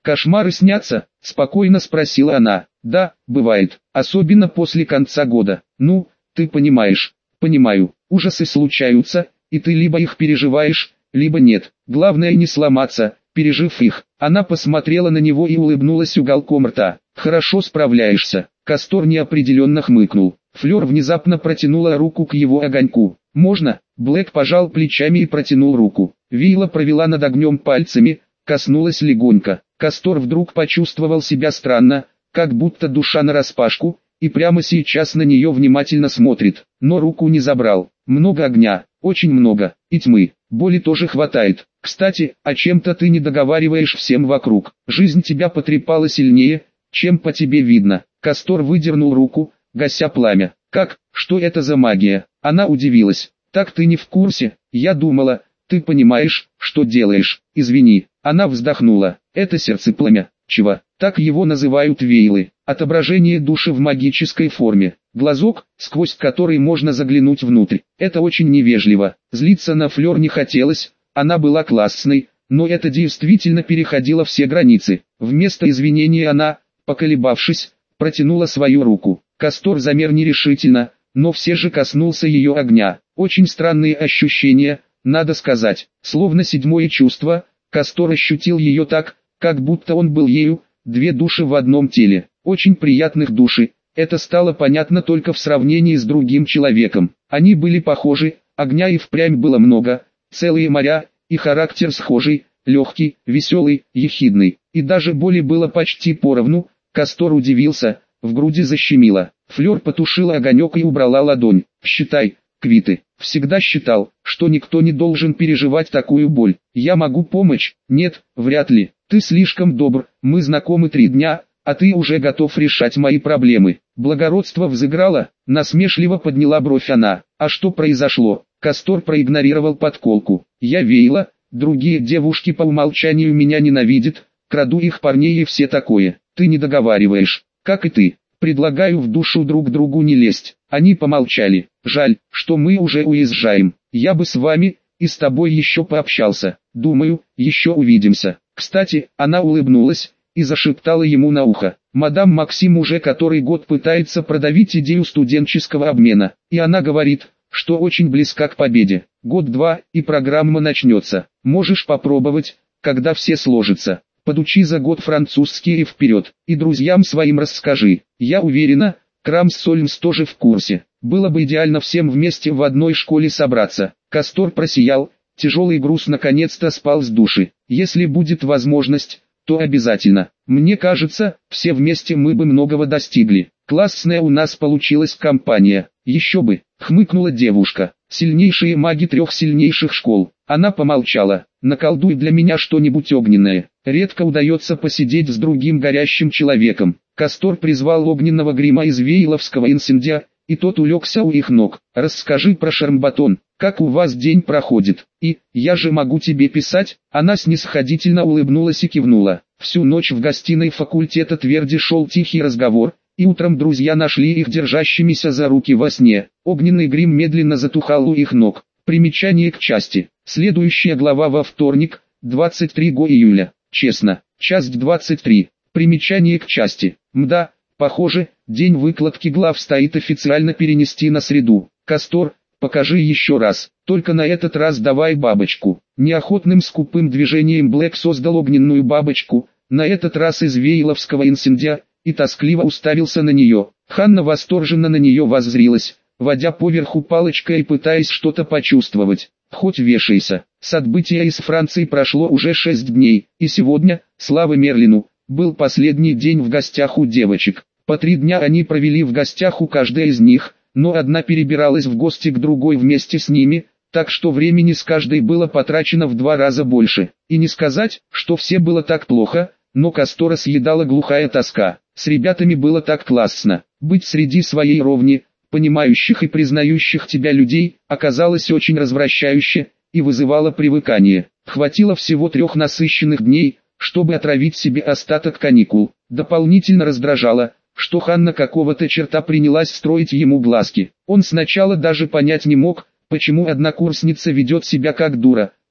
«Кошмары снятся?» – спокойно спросила она. «Да, бывает, особенно после конца года. Ну, ты понимаешь». «Понимаю, ужасы случаются, и ты либо их переживаешь, либо нет. Главное не сломаться, пережив их». Она посмотрела на него и улыбнулась уголком рта. «Хорошо справляешься». Кастор неопределенно хмыкнул. Флёр внезапно протянула руку к его огоньку. «Можно?» Блэк пожал плечами и протянул руку. Вийла провела над огнем пальцами, коснулась легонько. Кастор вдруг почувствовал себя странно, как будто душа нараспашку, и прямо сейчас на нее внимательно смотрит, но руку не забрал. Много огня, очень много, и тьмы, боли тоже хватает. Кстати, о чем-то ты не договариваешь всем вокруг. Жизнь тебя потрепала сильнее, чем по тебе видно. Кастор выдернул руку, гася пламя. Как? Что это за магия? Она удивилась. Так ты не в курсе? Я думала, ты понимаешь, что делаешь. Извини. Она вздохнула. Это сердцепламя. Чего? Так его называют вейлы. Отображение души в магической форме. Глазок, сквозь который можно заглянуть внутрь. Это очень невежливо. Злиться на Флёр не хотелось. Она была классной, но это действительно переходило все границы. Вместо извинения она, поколебавшись, протянула свою руку. Кастор замер нерешительно, но все же коснулся ее огня. Очень странные ощущения, надо сказать. Словно седьмое чувство, Кастор ощутил ее так, как будто он был ею, две души в одном теле. Очень приятных души. Это стало понятно только в сравнении с другим человеком. Они были похожи, огня и впрямь было много, целые моря, и характер схожий, легкий, веселый, ехидный. И даже боли было почти поровну. Кастор удивился, в груди защемило. Флёр потушила огонек и убрала ладонь. «Считай, квиты. Всегда считал, что никто не должен переживать такую боль. Я могу помочь?» «Нет, вряд ли. Ты слишком добр, мы знакомы 3 дня, а ты уже готов решать мои проблемы». Благородство взыграло, насмешливо подняла бровь она. «А что произошло?» Кастор проигнорировал подколку. «Я Вейла, другие девушки по умолчанию меня ненавидят, краду их парней и все такое. Ты не договариваешь, как и ты. Предлагаю в душу друг другу не лезть». Они помолчали. «Жаль, что мы уже уезжаем. Я бы с вами и с тобой еще пообщался. Думаю, еще увидимся». Кстати, она улыбнулась и зашептала ему на ухо. «Мадам Максим уже который год пытается продавить идею студенческого обмена, и она говорит, что очень близка к победе. Год-два, и программа начнется. Можешь попробовать, когда все сложится. Подучи за год французский и вперед, и друзьям своим расскажи. Я уверена, Крамс Сольмс тоже в курсе. Было бы идеально всем вместе в одной школе собраться». Кастор просиял, тяжелый груз наконец-то спал с души. «Если будет возможность, то обязательно. Мне кажется, все вместе мы бы многого достигли. Классная у нас получилась компания». «Еще бы», — хмыкнула девушка. «Сильнейшие маги 3 сильнейших школ». Она помолчала. «Наколдуй для меня что-нибудь огненное. Редко удается посидеть с другим горящим человеком». Кастор призвал огненного грима из вейловского инсендия, и тот улегся у их ног. «Расскажи про Шармбатон, как у вас день проходит, и, я же могу тебе писать?» Она снисходительно улыбнулась и кивнула. Всю ночь в гостиной факультета Тверди шел тихий разговор, и утром друзья нашли их держащимися за руки во сне. Огненный грим медленно затухал у их ног. Примечание к части. Следующая глава во вторник, 23 июля. Честно. Часть 23. Примечание к части. Мда, похоже, день выкладки глав стоит официально перенести на среду. Кастор, покажи еще раз. Только на этот раз давай бабочку. Неохотным скупым движением Блэк создал огненную бабочку, на этот раз из вейловского инсендия, и тоскливо уставился на нее. Ханна восторженно на нее воззрилась, водя поверху палочкой и пытаясь что-то почувствовать. «Хоть вешайся». С отбытия из Франции прошло уже 6 дней, и сегодня, слава Мерлину, был последний день в гостях у девочек. По 3 дня они провели в гостях у каждой из них, но одна перебиралась в гости к другой вместе с ними, так что времени с каждой было потрачено в 2 раза больше. И не сказать, что все было так плохо, но Кастора съедала глухая тоска. С ребятами было так классно. Быть среди своей ровни, понимающих и признающих тебя людей, оказалось очень развращающе и вызывало привыкание. Хватило всего 3 насыщенных дней, чтобы отравить себе остаток каникул. Дополнительно раздражало, что Ханна какого-то черта принялась строить ему глазки. Он сначала даже понять не мог, почему однокурсница ведет себя как дура,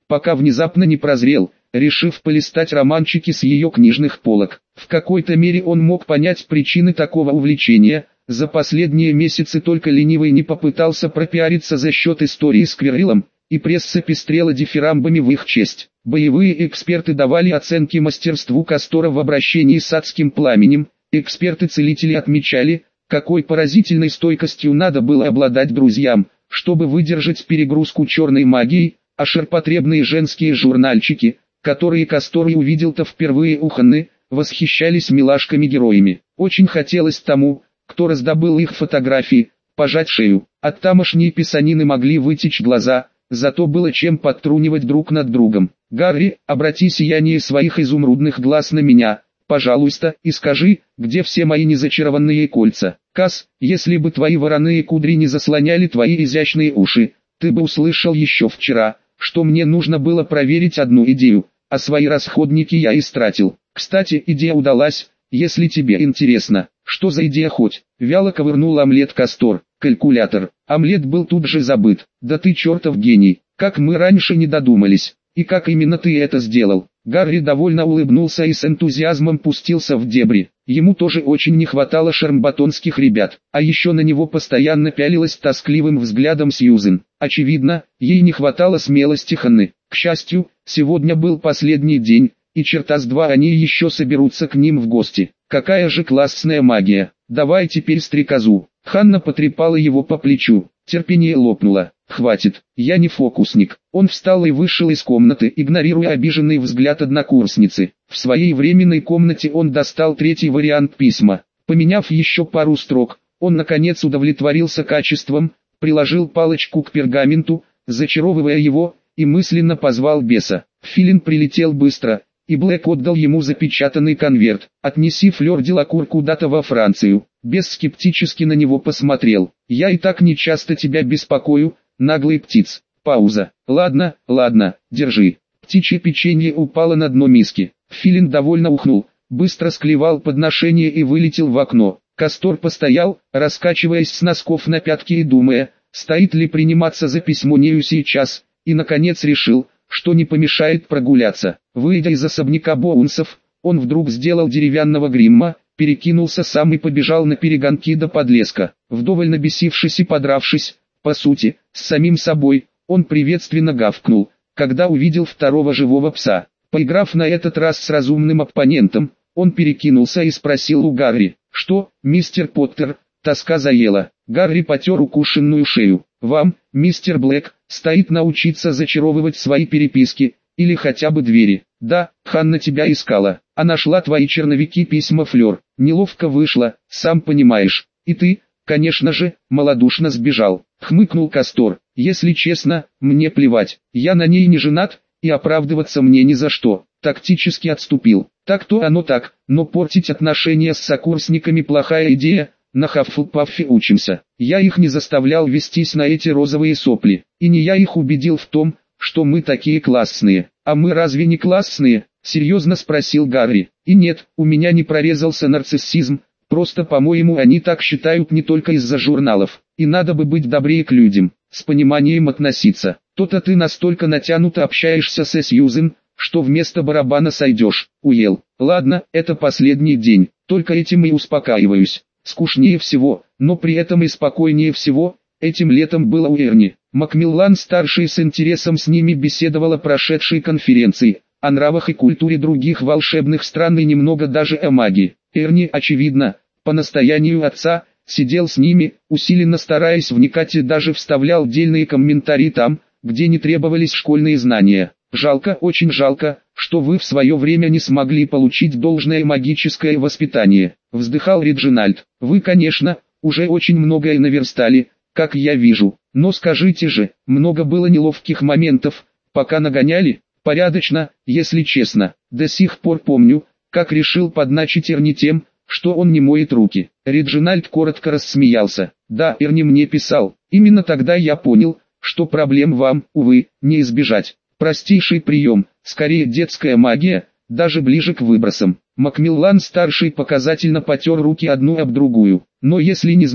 пока внезапно не прозрел, решив полистать романчики с ее книжных полок. В какой-то мере он мог понять причины такого увлечения. За последние месяцы только ленивый не попытался пропиариться за счет истории с Квирриллом, и пресса пестрела дифирамбами в их честь. Боевые эксперты давали оценки мастерству Кастора в обращении с адским пламенем. Эксперты-целители отмечали, какой поразительной стойкостью надо было обладать друзьям, чтобы выдержать перегрузку черной магией, а ширпотребные женские журнальчики, которые Кастор и увидел-то впервые у Ханны, восхищались милашками-героями. Очень хотелось тому, кто раздобыл их фотографии, пожать шею. От тамошней писанины могли вытечь глаза, зато было чем подтрунивать друг над другом. «Гарри, обрати сияние своих изумрудных глаз на меня, пожалуйста, и скажи, где все мои незачарованные кольца. Кас, если бы твои вороные кудри не заслоняли твои изящные уши, ты бы услышал еще вчера, что мне нужно было проверить одну идею, а свои расходники я истратил. Кстати, идея удалась, если тебе интересно». «Что за идея хоть?» — вяло ковырнул омлет Кастор. «Калькулятор». Омлет был тут же забыт. «Да ты чертов гений, как мы раньше не додумались. И как именно ты это сделал?» Гарри довольно улыбнулся и с энтузиазмом пустился в дебри. Ему тоже очень не хватало шармбатонских ребят, а еще на него постоянно пялилась тоскливым взглядом Сьюзен. Очевидно, ей не хватало смелости Ханны. К счастью, сегодня был последний день, и черта с два они еще соберутся к ним в гости. «Какая же классная магия! Давай теперь стрекозу!» Ханна потрепала его по плечу. Терпение лопнуло. «Хватит, я не фокусник». Он встал и вышел из комнаты, игнорируя обиженный взгляд однокурсницы. В своей временной комнате он достал третий вариант письма. Поменяв еще пару строк, он наконец удовлетворился качеством, приложил палочку к пергаменту, зачаровывая его, и мысленно позвал беса. Филин прилетел быстро, и Блэк отдал ему запечатанный конверт. «Отнеси флёр Делакур куда-то во Францию». Бес скептически на него посмотрел. «Я и так не часто тебя беспокою, наглый птиц». Пауза. «Ладно, ладно, держи». Птичье печенье упало на дно миски. Филин довольно ухнул, быстро склевал подношение и вылетел в окно. Кастор постоял, раскачиваясь с носков на пятки и думая, стоит ли приниматься за письмо нею сейчас, и наконец решил, что не помешает прогуляться. Выйдя из особняка Боунсов, он вдруг сделал деревянного гримма, перекинулся сам и побежал на перегонки до подлеска. Вдоволь набесившись и подравшись, по сути, с самим собой, он приветственно гавкнул, когда увидел второго живого пса. Поиграв на этот раз с разумным оппонентом, он перекинулся и спросил у Гарри: «Что, мистер Поттер, тоска заела?» Гарри потер укушенную шею. «Вам, мистер Блэк, стоит научиться зачаровывать свои переписки, или хотя бы двери». «Да, Ханна тебя искала, а нашла твои черновики письма Флёр. Неловко вышло, сам понимаешь. И ты, конечно же, малодушно сбежал», — хмыкнул Кастор. «Если честно, мне плевать, я на ней не женат, и оправдываться мне ни за что». Тактически отступил. «Так-то оно так, но портить отношения с сокурсниками плохая идея. На Хаффлпаффе учимся. Я их не заставлял вестись на эти розовые сопли. И не я их убедил в том, что мы такие классные». «А мы разве не классные?» — серьезно спросил Гарри. «И нет, у меня не прорезался нарциссизм, просто по-моему они так считают не только из-за журналов. И надо бы быть добрее к людям, с пониманием относиться. То-то ты настолько натянуто общаешься с Сьюзен, что вместо барабана сойдешь, Уилл. Ладно, это последний день, только этим и успокаиваюсь. Скучнее всего, но при этом и спокойнее всего, этим летом было у Эрни». Макмиллан-старший с интересом с ними беседовал о прошедшей конференции, о нравах и культуре других волшебных стран и немного даже о магии. Эрни, очевидно, по настоянию отца, сидел с ними, усиленно стараясь вникать и даже вставлял дельные комментарии там, где не требовались школьные знания. «Жалко, очень жалко, что вы в свое время не смогли получить должное магическое воспитание», — вздыхал Реджинальд. «Вы, конечно, уже очень многое наверстали, как я вижу, но скажите же, много было неловких моментов, пока нагоняли?» «Порядочно, если честно. До сих пор помню, как решил подначить Эрни тем, что он не моет руки». Реджинальд коротко рассмеялся. «Да, Эрни мне писал. Именно тогда я понял, что проблем вам, увы, не избежать. Простейший прием, скорее детская магия, даже ближе к выбросам». Макмиллан-старший показательно потер руки одну об другую. «Но если не знать,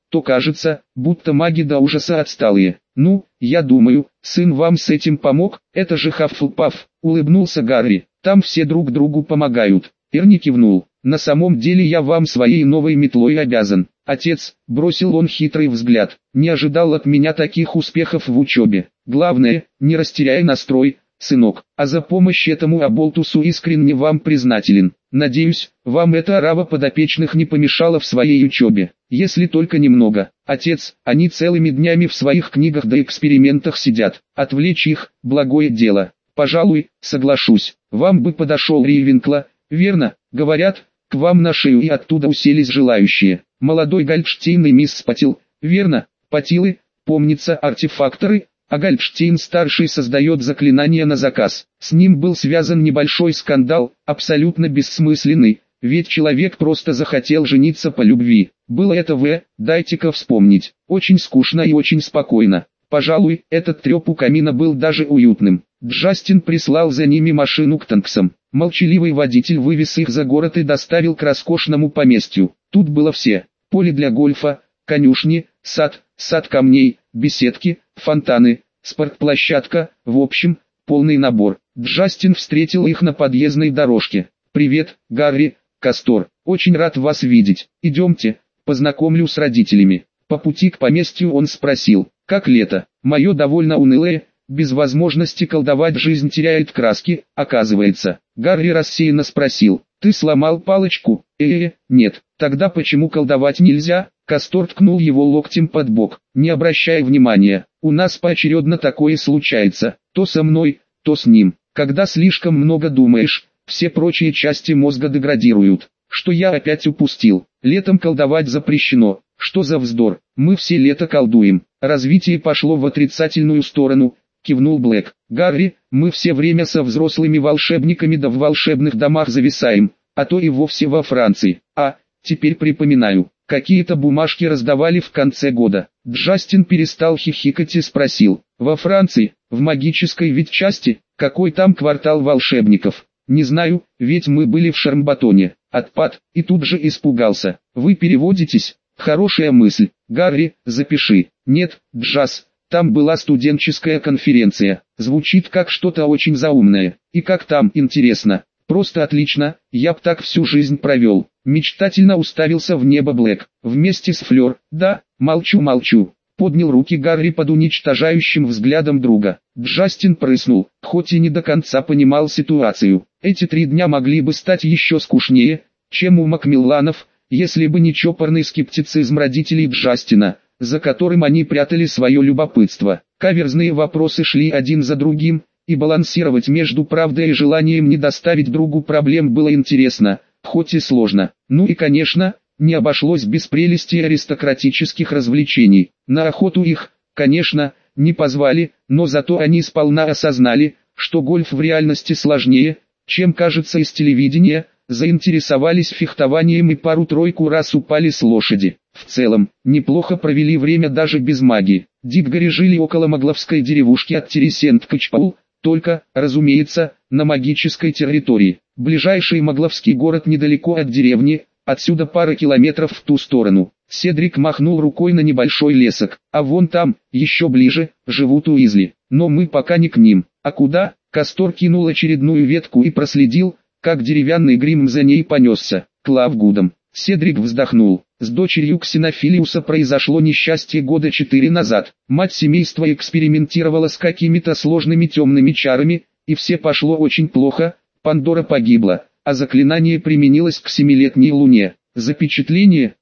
то кажется, будто маги до ужаса отсталые. Ну, я думаю, сын вам с этим помог, это же Хаффлпаф, улыбнулся Гарри. Там все друг другу помогают. Эрни кивнул. На самом деле я вам своей новой метлой обязан. Отец, бросил он хитрый взгляд, не ожидал от меня таких успехов в учебе. Главное, не растеряй настрой, сынок, а за помощь этому оболтусу искренне вам признателен. Надеюсь, вам эта орава подопечных не помешала в своей учебе, если только немного. Отец, они целыми днями в своих книгах да экспериментах сидят, отвлечь их, благое дело. Пожалуй, соглашусь, вам бы подошел Рейвенкла, верно, говорят, к вам на шею и оттуда уселись желающие. Молодой Гальдштейн и мисс Патил, верно, Патилы, помнится, артефакторы, а Гальдштейн-старший создает заклинания на заказ. С ним был связан небольшой скандал, абсолютно бессмысленный, ведь человек просто захотел жениться по любви. Было это дайте-ка вспомнить, очень скучно и очень спокойно. Пожалуй, этот треп у камина был даже уютным. Джастин прислал за ними машину к Танксам. Молчаливый водитель вывез их за город и доставил к роскошному поместью. Тут было все: поле для гольфа, конюшни, сад камней, беседки, фонтаны, спортплощадка, в общем, полный набор. Джастин встретил их на подъездной дорожке. «Привет, Гарри, Кастор, очень рад вас видеть. Идемте, познакомлю с родителями». По пути к поместью он спросил: «Как лето?» «Мое довольно унылое, без возможности колдовать жизнь теряет краски, оказывается». Гарри рассеянно спросил: «Ты сломал палочку?» Нет. Тогда почему колдовать нельзя?» Кастор ткнул его локтем под бок. «Не обращай внимания, у нас поочередно такое случается, то со мной, то с ним. Когда слишком много думаешь, все прочие части мозга деградируют. Что я опять упустил? Летом колдовать запрещено. Что за вздор? Мы все лето колдуем». «Развитие пошло в отрицательную сторону», кивнул Блэк. «Гарри, мы все время со взрослыми волшебниками да в волшебных домах зависаем, а то и вовсе во Франции. Теперь припоминаю, какие-то бумажки раздавали в конце года». Джастин перестал хихикать и спросил: «Во Франции, в магической ведь части, какой там квартал волшебников?» «Не знаю, ведь мы были в Шармбатоне». Отпад, и тут же испугался. «Вы переводитесь?» «Хорошая мысль. Гарри, запиши». «Нет, Джаз, там была студенческая конференция. Звучит как что-то очень заумное. И как там, интересно?» «Просто отлично, я б так всю жизнь провел». Мечтательно уставился в небо Блэк. «Вместе с Флёр, да?» Молчу. Поднял руки Гарри под уничтожающим взглядом друга. Джастин прыснул, хоть и не до конца понимал ситуацию. Эти 3 дня могли бы стать еще скучнее, чем у Макмилланов, если бы не чопорный скептицизм родителей Джастина, за которым они прятали свое любопытство. Каверзные вопросы шли один за другим, и балансировать между правдой и желанием не доставить другу проблем было интересно, хоть и сложно. Ну и конечно, не обошлось без прелести аристократических развлечений. На охоту их, конечно, не позвали, но зато они сполна осознали, что гольф в реальности сложнее, чем кажется из телевидения, заинтересовались фехтованием и пару-тройку раз упали с лошади. В целом, неплохо провели время даже без магии. Диггори жили около магловской деревушки от Тересент-Качпаул, только, разумеется, на магической территории. Ближайший магловский город недалеко от деревни, отсюда пара километров в ту сторону. Седрик махнул рукой на небольшой лесок. А вон там, еще ближе, живут Уизли. Но мы пока не к ним. А куда? Кастор кинул очередную ветку и проследил, как деревянный грим за ней понесся. К Лавгудам. Седрик вздохнул. С дочерью Ксенофилиуса произошло несчастье года 4 назад. Мать семейства экспериментировала с какими-то сложными темными чарами, и все пошло очень плохо. Пандора погибла, а заклинание применилось к 7-летней луне. Запечатление.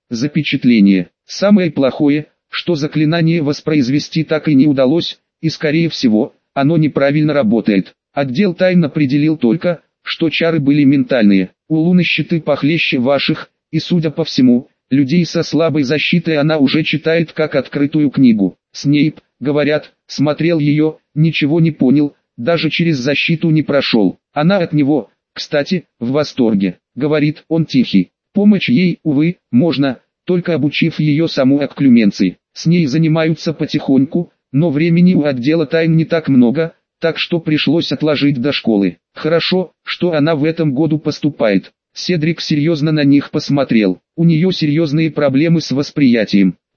Самое плохое, что заклинание воспроизвести так и не удалось, и скорее всего, оно неправильно работает. Отдел тайн определил только, что чары были ментальные. У Луны щиты похлеще ваших, и судя по всему, людей со слабой защитой она уже читает как открытую книгу. Снейп, говорят, смотрел ее, ничего не понял, даже через защиту не прошел. Она от него, кстати, в восторге. Говорит, он тихий. Помочь ей, увы, можно, только обучив ее саму акклюменции. С ней занимаются потихоньку, но времени у отдела тайн не так много, так что пришлось отложить до школы. Хорошо, что она в этом году поступает. Седрик серьезно на них посмотрел. У нее серьезные проблемы с восприятием.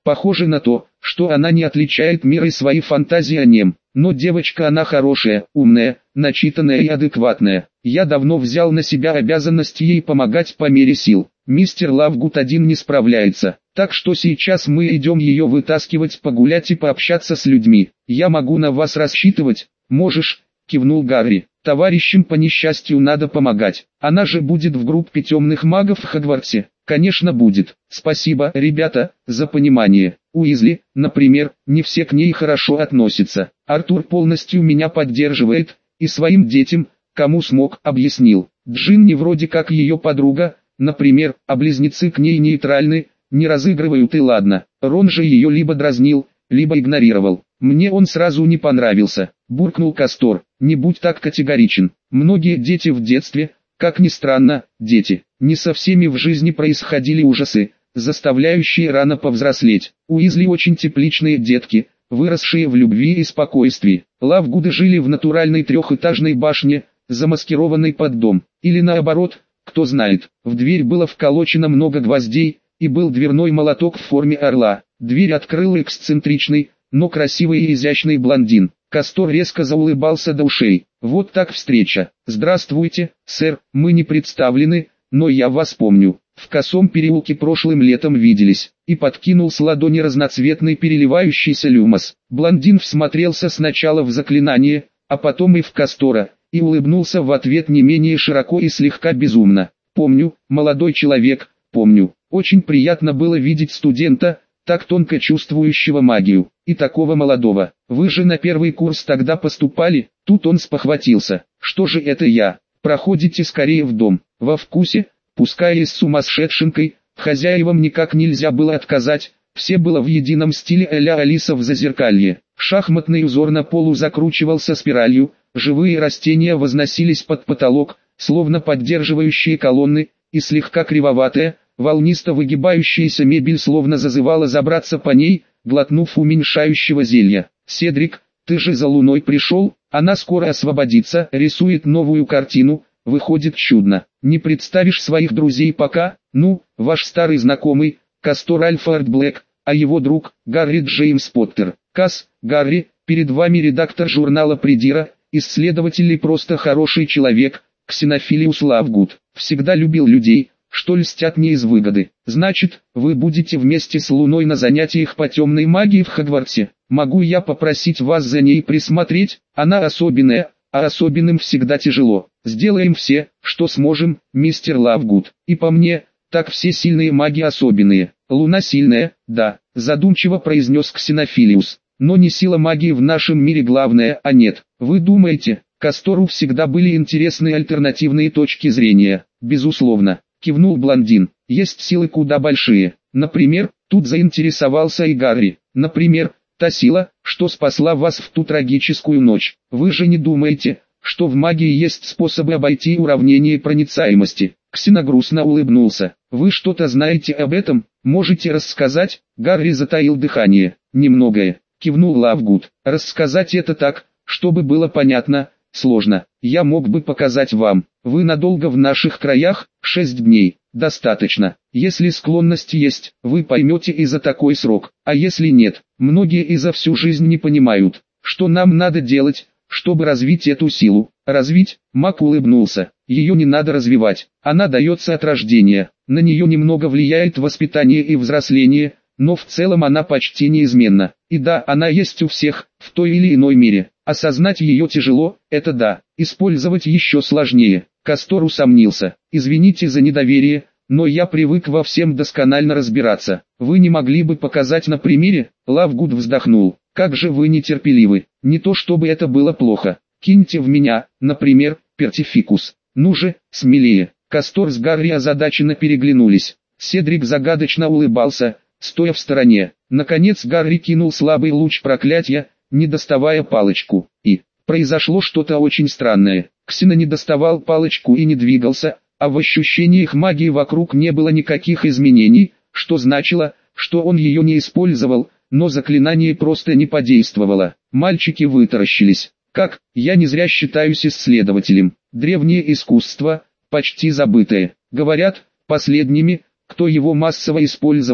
Похоже на то, что она не отличает мир и свои фантазии о нем. Но девочка она хорошая, умная, начитанная и адекватная. Я давно взял на себя обязанность ей помогать по мере сил. Мистер Лавгуд один не справляется, так что сейчас мы идем ее вытаскивать погулять и пообщаться с людьми. Я могу на вас рассчитывать? Можешь, кивнул Гарри. Товарищам по несчастью надо помогать. Она же будет в группе темных магов в Хогвартсе. Конечно будет. Спасибо, ребята, за понимание. Уизли, например, не все к ней хорошо относятся. Артур полностью меня поддерживает, и своим детям, кому смог, объяснил. Джинни вроде как ее подруга, например, а близнецы к ней нейтральны, не разыгрывают и ладно. Рон же ее либо дразнил, либо игнорировал. Мне он сразу не понравился, буркнул Кастор. Не будь так категоричен. Многие дети в детстве, как ни странно, дети. Не со всеми в жизни происходили ужасы, заставляющие рано повзрослеть. Уизли очень тепличные детки, выросшие в любви и спокойствии. Лавгуды жили в натуральной трехэтажной башне, замаскированной под дом. Или наоборот, кто знает. В дверь было вколочено много гвоздей, и был дверной молоток в форме орла. Дверь открыл эксцентричный, но красивый и изящный блондин. Кастор резко заулыбался до ушей. Вот так встреча. Здравствуйте, сэр, мы не представлены, но я вас помню. В косом переулке прошлым летом виделись. И подкинул с ладони разноцветный переливающийся люмос. Блондин всмотрелся сначала в заклинание, а потом и в Кастора, и улыбнулся в ответ не менее широко и слегка безумно. Помню, молодой человек, помню. Очень приятно было видеть студента, так тонко чувствующего магию, и такого молодого. Вы же на первый курс тогда поступали? Тут он спохватился. Что же это я? Проходите скорее в дом. Во вкусе, пускай и с сумасшедшенкой, хозяевам никак нельзя было отказать, все было в едином стиле а-ля Алиса в Зазеркалье. Шахматный узор на полу закручивался спиралью, живые растения возносились под потолок, словно поддерживающие колонны, и слегка кривоватая, волнисто выгибающаяся мебель словно зазывала забраться по ней, глотнув уменьшающего зелья. «Седрик, ты же за луной пришел, она скоро освободится», рисует новую картину, выходит чудно. Не представишь своих друзей пока? Ну, ваш старый знакомый, Кастор Альфред Блэк, а его друг, Гарри Джеймс Поттер. Кас, Гарри, перед вами редактор журнала Придира, исследователь и просто хороший человек, Ксенофилиус Лавгуд. Всегда любил людей, что льстят не из выгоды. Значит, вы будете вместе с Луной на занятиях по темной магии в Хогвартсе. Могу я попросить вас за ней присмотреть? Она особенная, а особенным всегда тяжело. Сделаем все, что сможем, мистер Лавгуд. И по мне, так все сильные маги особенные. Луна сильная, да, задумчиво произнес Ксенофилиус. Но не сила магии в нашем мире главное, а нет. Вы думаете, Кастору всегда были интересны альтернативные точки зрения? Безусловно, кивнул блондин. Есть силы куда большие. Например, тут заинтересовался и Гарри. Например, та сила, что спасла вас в ту трагическую ночь. Вы же не думаете, что в магии есть способы обойти уравнение проницаемости? Ксено грустно улыбнулся. Вы что-то знаете об этом? Можете рассказать? Гарри затаил дыхание. Немногое, кивнул Лавгуд. Рассказать это так, чтобы было понятно, сложно. Я мог бы показать вам. Вы надолго в наших краях? 6 дней. Достаточно. Если склонность есть, вы поймете и за такой срок. А если нет, многие и за всю жизнь не понимают, что нам надо делать, чтобы развить эту силу. Развить? Маг улыбнулся. Ее не надо развивать. Она дается от рождения. На нее немного влияет воспитание и взросление, но в целом она почти неизменна. И да, она есть у всех, в той или иной мере. Осознать ее тяжело, это да. Использовать еще сложнее. Кастор усомнился. Извините за недоверие, но я привык во всем досконально разбираться. Вы не могли бы показать на примере? Лавгуд вздохнул. Как же вы нетерпеливы. Не то чтобы это было плохо. Киньте в меня, например, пертификус. Ну же, смелее. Кастор с Гарри озадаченно переглянулись. Седрик загадочно улыбался, стоя в стороне. Наконец Гарри кинул слабый луч проклятия, не доставая палочку. И произошло что-то очень странное. Ксено не доставал палочку и не двигался, а в ощущениях магии вокруг не было никаких изменений, что значило, что он ее не использовал, но заклинание просто не подействовало. Мальчики вытаращились. Как, я не зря считаюсь исследователем. Древнее искусство, почти забытое. Говорят, последними, кто его массово использовал,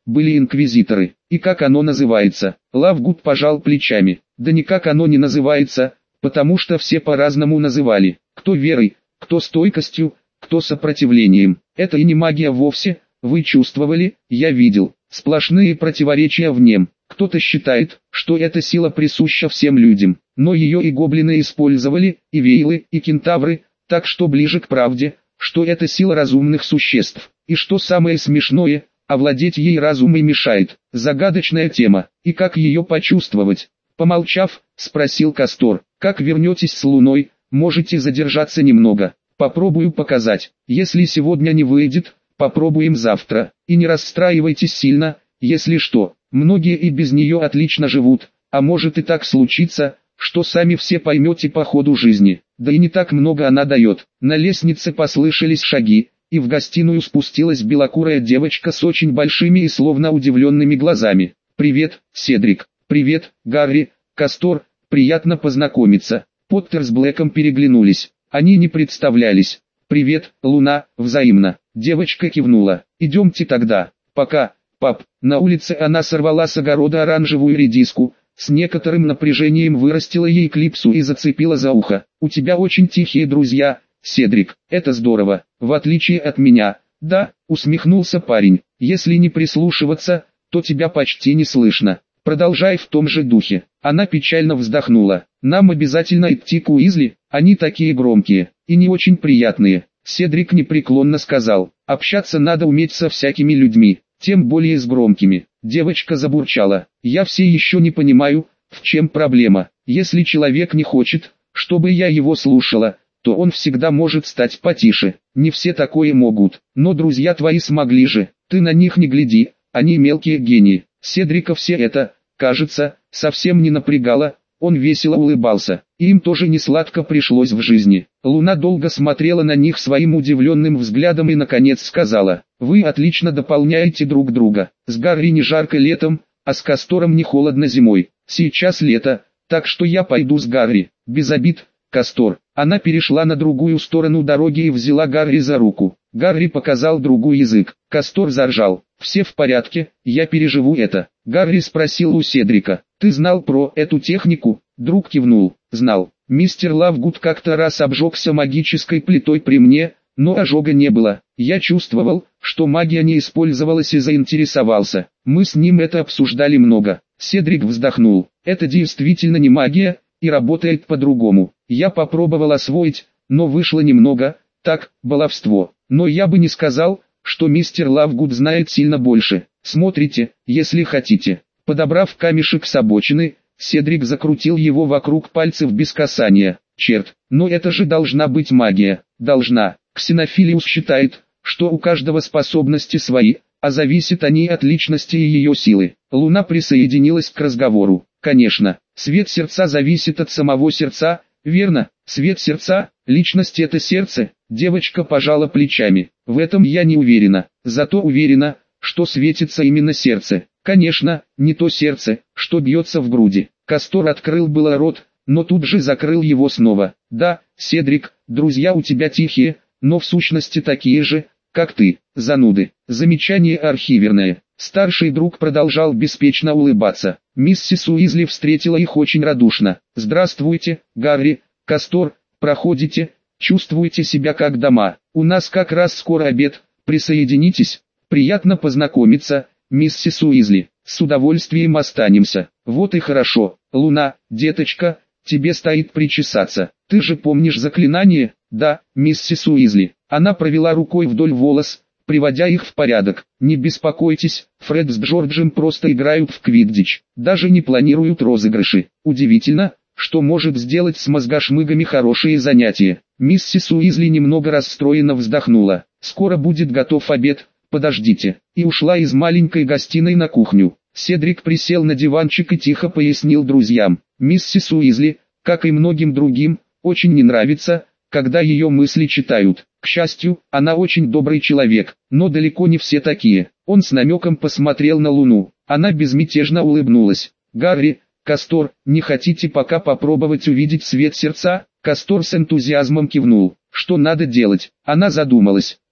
были инквизиторы. И как оно называется? Лавгуд пожал плечами. Да никак оно не называется, потому что все по-разному называли. Кто верой, кто стойкостью, кто сопротивлением. Это и не магия вовсе, вы чувствовали, я видел. Сплошные противоречия в нем. Кто-то считает, что эта сила присуща всем людям, но ее и гоблины использовали, и вейлы, и кентавры, так что ближе к правде, что это сила разумных существ. И что самое смешное, овладеть ей разум и мешает. Загадочная тема. И как ее почувствовать? Помолчав, спросил Кастор. Как вернетесь с Луной, можете задержаться немного. Попробую показать. Если сегодня не выйдет, попробуем завтра. И не расстраивайтесь сильно, если что. Многие и без нее отлично живут, а может и так случится, что сами все поймете по ходу жизни. Да и не так много она дает. На лестнице послышались шаги, и в гостиную спустилась белокурая девочка с очень большими и словно удивленными глазами. «Привет, Седрик». «Привет, Гарри, Кастор, приятно познакомиться». Поттер с Блэком переглянулись. Они не представлялись. «Привет, Луна», взаимно. Девочка кивнула. «Идемте тогда. Пока, пап». На улице она сорвала с огорода оранжевую редиску, с некоторым напряжением вырастила ей клипсу и зацепила за ухо. «У тебя очень тихие друзья, Седрик, это здорово, в отличие от меня». «Да», усмехнулся парень, «если не прислушиваться, то тебя почти не слышно. Продолжай в том же духе». Она печально вздохнула. «Нам обязательно идти к Уизли, они такие громкие, и не очень приятные». Седрик непреклонно сказал, «Общаться надо уметь со всякими людьми, тем более с громкими». Девочка забурчала, «Я все еще не понимаю, в чем проблема. Если человек не хочет, чтобы я его слушала, то он всегда может стать потише. Не все такое могут, но друзья твои смогли же, ты на них не гляди, они мелкие гении». Седрика все это, кажется, совсем не напрягало, он весело улыбался, и им тоже несладко пришлось в жизни. Луна долго смотрела на них своим удивленным взглядом и наконец сказала, «Вы отлично дополняете друг друга. С Гарри не жарко летом, а с Кастором не холодно зимой. Сейчас лето, так что я пойду с Гарри, без обид, Кастор». Она перешла на другую сторону дороги и взяла Гарри за руку. Гарри показал другу язык. Кастор заржал. «Все в порядке, я переживу это». Гарри спросил у Седрика, «Ты знал про эту технику?» Друг кивнул. «Знал. Мистер Лавгуд как-то раз обжегся магической плитой при мне, но ожога не было. Я чувствовал, что магия не использовалась и заинтересовался. Мы с ним это обсуждали много». Седрик вздохнул. «Это действительно не магия, и работает по-другому. Я попробовал освоить, но вышло немного, так, баловство. Но я бы не сказал, что мистер Лавгуд знает сильно больше. Смотрите, если хотите». Подобрав камешек с обочины, Седрик закрутил его вокруг пальцев без касания. «Черт, но это же должна быть магия». «Должна». Ксенофилиус считает, что у каждого способности свои, а зависят они от личности и ее силы. Луна присоединилась к разговору. «Конечно, свет сердца зависит от самого сердца, верно? Свет сердца, личность это сердце». Девочка пожала плечами. «В этом я не уверена, зато уверена, что светится именно сердце. Конечно, не то сердце, что бьется в груди». Кастор открыл было рот, но тут же закрыл его снова. «Да, Седрик, друзья у тебя тихие, но в сущности такие же, как ты, зануды». Замечание архиверное. Старший друг продолжал беспечно улыбаться. Миссис Уизли встретила их очень радушно. «Здравствуйте, Гарри, Кастор, проходите, чувствуете себя как дома. У нас как раз скоро обед, присоединитесь. Приятно познакомиться, миссис Уизли. С удовольствием останемся». «Вот и хорошо, Луна, деточка, тебе стоит причесаться. Ты же помнишь заклинание?» «Да, миссис Уизли». Она провела рукой вдоль волос, приводя их в порядок. «Не беспокойтесь, Фред с Джорджем просто играют в квиддич, даже не планируют розыгрыши. Удивительно, что может сделать с мозгошмыгами хорошие занятия». Миссис Уизли немного расстроенно вздохнула. «Скоро будет готов обед, подождите», и ушла из маленькой гостиной на кухню. Седрик присел на диванчик и тихо пояснил друзьям. Миссис Уизли, как и многим другим, очень не нравится, когда ее мысли читают. К счастью, она очень добрый человек, но далеко не все такие. Он с намеком посмотрел на Луну. Она безмятежно улыбнулась. «Гарри, Кастор, не хотите пока попробовать увидеть свет сердца?» Кастор с энтузиазмом кивнул. «Что надо делать?» Она задумалась.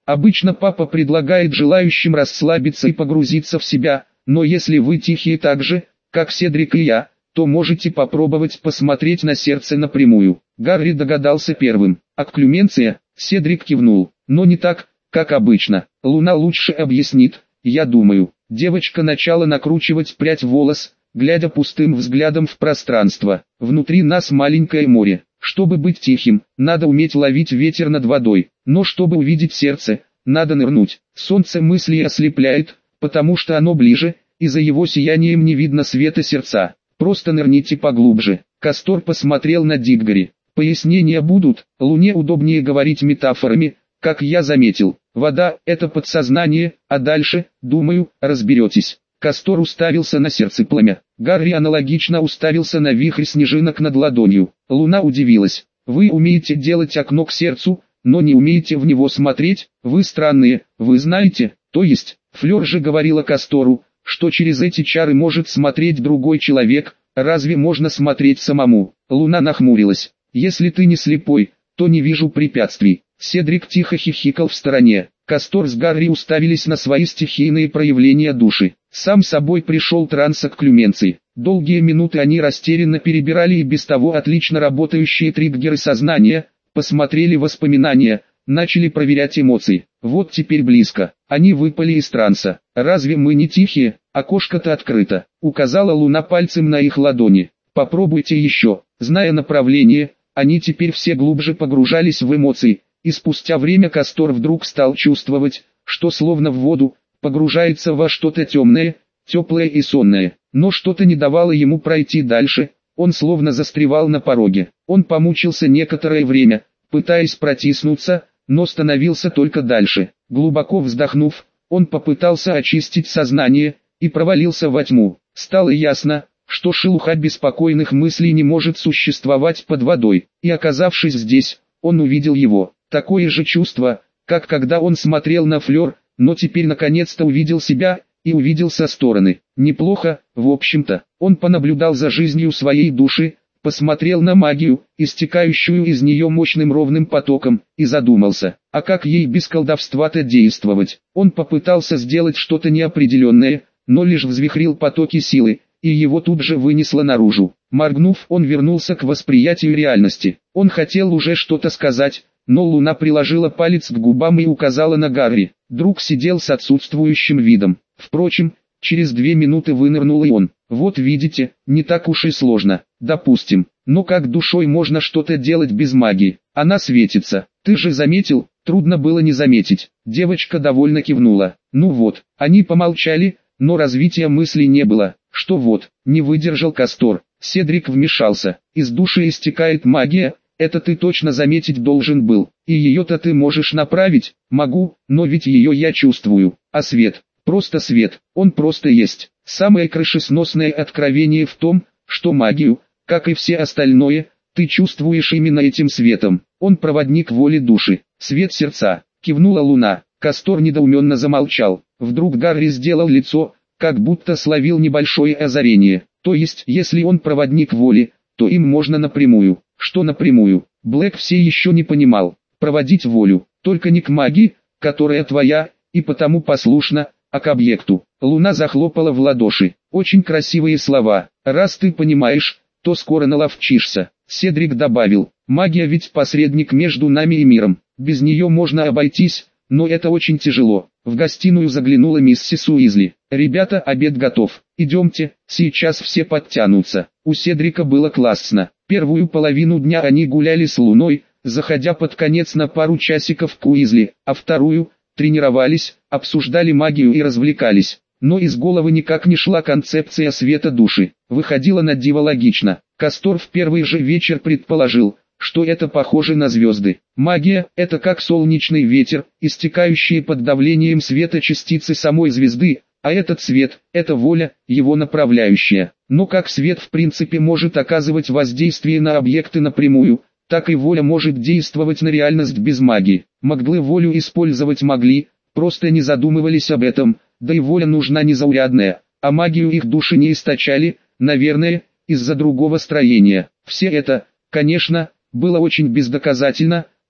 Обычно папа предлагает желающим расслабиться и погрузиться в себя, но если вы тихие так же, как Седрик и я, то можете попробовать посмотреть на сердце напрямую. Гарри догадался первым. Акклюменция, Седрик кивнул, но не так, как обычно. Луна лучше объяснит, я думаю. Девочка начала накручивать прядь волос, глядя пустым взглядом в пространство. Внутри нас маленькое море. Чтобы быть тихим, надо уметь ловить ветер над водой. Но чтобы увидеть сердце, надо нырнуть. Солнце мысли ослепляет, потому что оно ближе, и за его сиянием не видно света сердца. Просто нырните поглубже. Кастор посмотрел на Диггори. Пояснения будут, Луне удобнее говорить метафорами, как я заметил. Вода – это подсознание, а дальше, думаю, разберетесь. Кастор уставился на сердце пламя. Гарри аналогично уставился на вихрь снежинок над ладонью. Луна удивилась. Вы умеете делать окно к сердцу, но не умеете в него смотреть, вы странные, вы знаете, то есть, Флёр же говорила Кастору, что через эти чары может смотреть другой человек, разве можно смотреть самому? Луна нахмурилась. Если ты не слепой, то не вижу препятствий. Седрик тихо хихикал в стороне. Кастор с Гарри уставились на свои стихийные проявления души. Сам собой пришел транс акклюменции. Долгие минуты они растерянно перебирали и без того отлично работающие триггеры сознания, посмотрели воспоминания, начали проверять эмоции. Вот теперь близко. Они выпали из транса. «Разве мы не тихие? Окошко-то открыто», — указала Луна пальцем на их ладони. «Попробуйте еще». Зная направление, они теперь все глубже погружались в эмоции, и спустя время Кастор вдруг стал чувствовать, что словно в воду, погружается во что-то темное, теплое и сонное. Но что-то не давало ему пройти дальше, он словно застревал на пороге. Он помучился некоторое время, пытаясь протиснуться, но становился только дальше. Глубоко вздохнув, он попытался очистить сознание, и провалился во тьму. Стало ясно, что шелуха беспокойных мыслей не может существовать под водой, и оказавшись здесь, он увидел его. Такое же чувство, как когда он смотрел на Флёр, но теперь наконец-то увидел себя, и увидел со стороны. Неплохо, в общем-то. Он понаблюдал за жизнью своей души, посмотрел на магию, истекающую из нее мощным ровным потоком, и задумался, а как ей без колдовства-то действовать? Он попытался сделать что-то неопределенное, но лишь взвихрил потоки силы, и его тут же вынесло наружу. Моргнув, он вернулся к восприятию реальности. Он хотел уже что-то сказать, но Луна приложила палец к губам и указала на Гарри. Друг сидел с отсутствующим видом. Впрочем, через 2 минуты вынырнул и он. Вот видите, не так уж и сложно, допустим. Но как душой можно что-то делать без магии? Она светится. Ты же заметил? Трудно было не заметить. Девочка довольно кивнула. Ну вот, они помолчали, но развития мыслей не было. Что вот, не выдержал Кастор. Седрик вмешался. Из души истекает магия, это ты точно заметить должен был. И ее-то ты можешь направить? Могу, но ведь ее я чувствую. А свет? Просто свет, он просто есть. Самое крышесносное откровение в том, что магию, как и все остальное, ты чувствуешь именно этим светом. Он проводник воли души, свет сердца. Кивнула Луна. Кастор недоуменно замолчал. Вдруг Гарри сделал лицо, как будто словил небольшое озарение. То есть, если он проводник воли, то им можно напрямую. Что напрямую? Блэк все еще не понимал. Проводить волю, только не к магии, которая твоя, и потому послушна, а к объекту. Луна захлопала в ладоши. Очень красивые слова. Раз ты понимаешь, то скоро наловчишься. Седрик добавил, магия ведь посредник между нами и миром. Без нее можно обойтись, но это очень тяжело. В гостиную заглянула миссис Уизли. «Ребята, обед готов. Идемте, сейчас все подтянутся». У Седрика было классно. Первую половину дня они гуляли с Луной, заходя под конец на пару часиков к Уизли, а вторую – тренировались, обсуждали магию и развлекались. Но из головы никак не шла концепция света души. Выходило на диво логично. Кастор в первый же вечер предположил, что это похоже на звезды. Магия – это как солнечный ветер, истекающие под давлением света частицы самой звезды, а этот свет – это воля, его направляющая. Но как свет в принципе может оказывать воздействие на объекты напрямую, так и воля может действовать на реальность без магии. Маглы волю использовать могли, просто не задумывались об этом, да и воля нужна незаурядная, а магию их души не источали, наверное, из-за другого строения. Все это, конечно, было очень бездоказательно,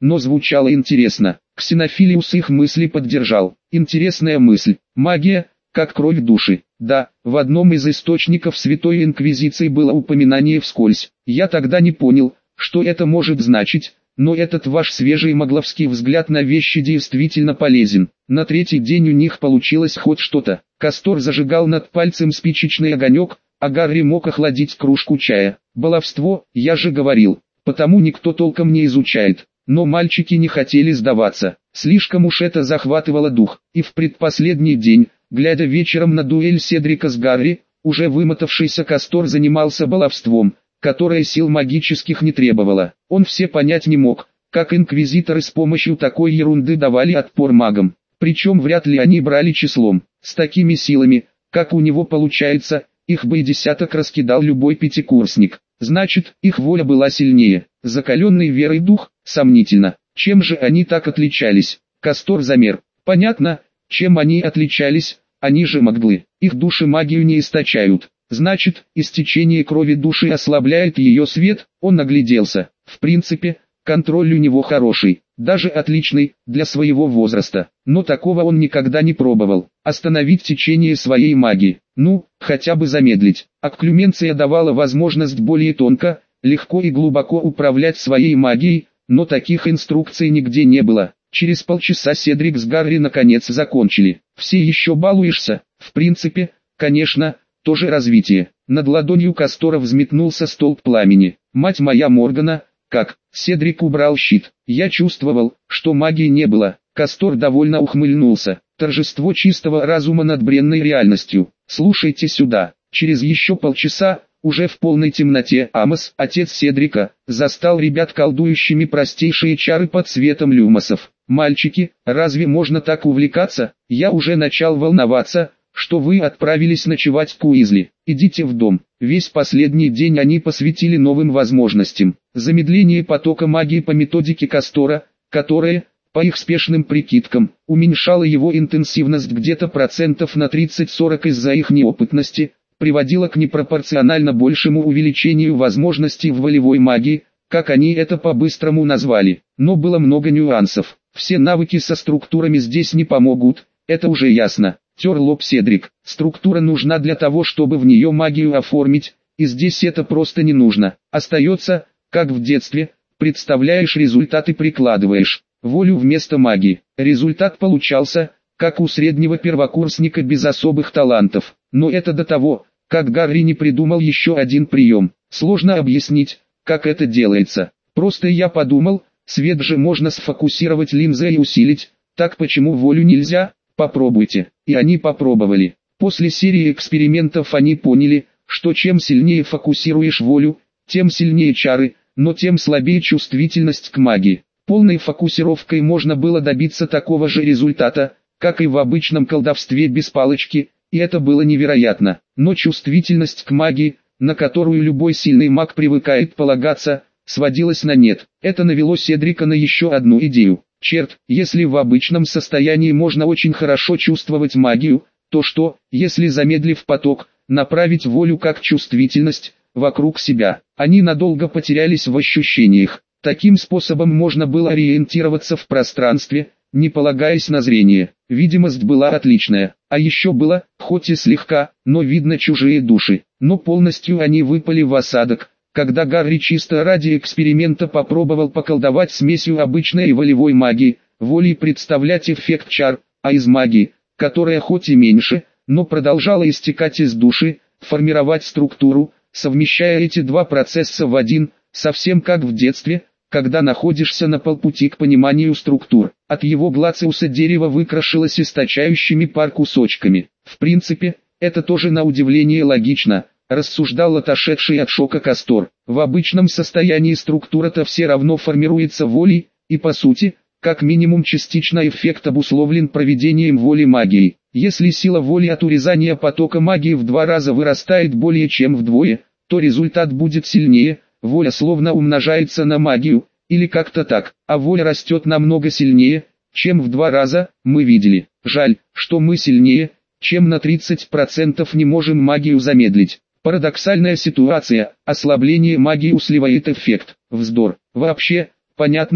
но звучало интересно. Ксенофилиус их мысли поддержал. Интересная мысль. Магия, как кровь души. Да, в одном из источников Святой Инквизиции было упоминание вскользь. Я тогда не понял, что это может значить, но этот ваш свежий магловский взгляд на вещи действительно полезен. На третий день у них получилось хоть что-то. Кастор зажигал над пальцем спичечный огонек, а Гарри мог охладить кружку чая. Баловство, я же говорил, потому никто толком не изучает. Но мальчики не хотели сдаваться, слишком уж это захватывало дух. И в предпоследний день, глядя вечером на дуэль Седрика с Гарри, уже вымотавшийся Кастор занимался баловством, которое сил магических не требовало. Он все понять не мог, как инквизиторы с помощью такой ерунды давали отпор магам. Причем вряд ли они брали числом. С такими силами, как у него получается, их бы и десяток раскидал любой пятикурсник. Значит, их воля была сильнее. Закаленный верой дух, сомнительно. Чем же они так отличались? Кастор замер. Понятно, чем они отличались, они же маглы. Их души магию не источают. Значит, истечение крови души ослабляет ее свет. Он огляделся. В принципе, контроль у него хороший, даже отличный, для своего возраста. Но такого он никогда не пробовал. Остановить течение своей магии. Ну, хотя бы замедлить. Окклюменция давала возможность более тонко, легко и глубоко управлять своей магией, но таких инструкций нигде не было. Через полчаса Седрик с Гарри наконец закончили. Все еще балуешься? В принципе, конечно, тоже развитие. Над ладонью Кастора взметнулся столб пламени. Мать моя Моргана, как? Седрик убрал щит. Я чувствовал, что магии не было. Кастор довольно ухмыльнулся. Торжество чистого разума над бренной реальностью. Слушайте сюда. Через еще полчаса, уже в полной темноте, Амос, отец Седрика, застал ребят колдующими простейшие чары под светом люмосов. Мальчики, разве можно так увлекаться? Я уже начал волноваться, что вы отправились ночевать к Уизли. Идите в дом. Весь последний день они посвятили новым возможностям. Замедление потока магии по методике Кастора, которая, по их спешным прикидкам, уменьшала его интенсивность где-то процентов на 30-40 из-за их неопытности, приводило к непропорционально большему увеличению возможностей в волевой магии, как они это по-быстрому назвали. Но было много нюансов. Все навыки со структурами здесь не помогут, это уже ясно. Тер лоб Седрик. Структура нужна для того, чтобы в нее магию оформить, и здесь это просто не нужно. Остается, как в детстве, представляешь результат и прикладываешь волю вместо магии. Результат получался, как у среднего первокурсника без особых талантов. Но это до того, как Гарри не придумал еще один прием. Сложно объяснить, как это делается. Просто я подумал, свет же можно сфокусировать линзой и усилить, так почему волю нельзя? Попробуйте. И они попробовали. После серии экспериментов они поняли, что чем сильнее фокусируешь волю, тем сильнее чары, но тем слабее чувствительность к магии. Полной фокусировкой можно было добиться такого же результата, как и в обычном колдовстве без палочки, и это было невероятно. Но чувствительность к магии, на которую любой сильный маг привыкает полагаться, сводилась на нет. Это навело Седрика на еще одну идею. Черт, если в обычном состоянии можно очень хорошо чувствовать магию, то что, если замедлив поток, направить волю как чувствительность, вокруг себя? Они надолго потерялись в ощущениях. Таким способом можно было ориентироваться в пространстве, не полагаясь на зрение. Видимость была отличная, а еще было, хоть и слегка, но видно чужие души. Но полностью они выпали в осадок, когда Гарри чисто ради эксперимента попробовал поколдовать смесью обычной и волевой магии, волей представлять эффект чар, а из магии, которая хоть и меньше, но продолжала истекать из души, формировать структуру, совмещая эти два процесса в один, совсем как в детстве, когда находишься на полпути к пониманию структур. От его глациуса дерево выкрашилось источающими пар кусочками. В принципе, это тоже на удивление логично, рассуждал отошедший от шока Кастор. В обычном состоянии структура-то все равно формируется волей, и по сути, как минимум частично эффект обусловлен проведением воли магии. Если сила воли от урезания потока магии в 2 раза вырастает более чем вдвое, то результат будет сильнее, воля словно умножается на магию, или как-то так, а воля растет намного сильнее, чем в 2 раза, мы видели. Жаль, что мы сильнее, чем на 30% не можем магию замедлить. Парадоксальная ситуация, ослабление магии усиливает эффект. Вздор. Вообще, понятно,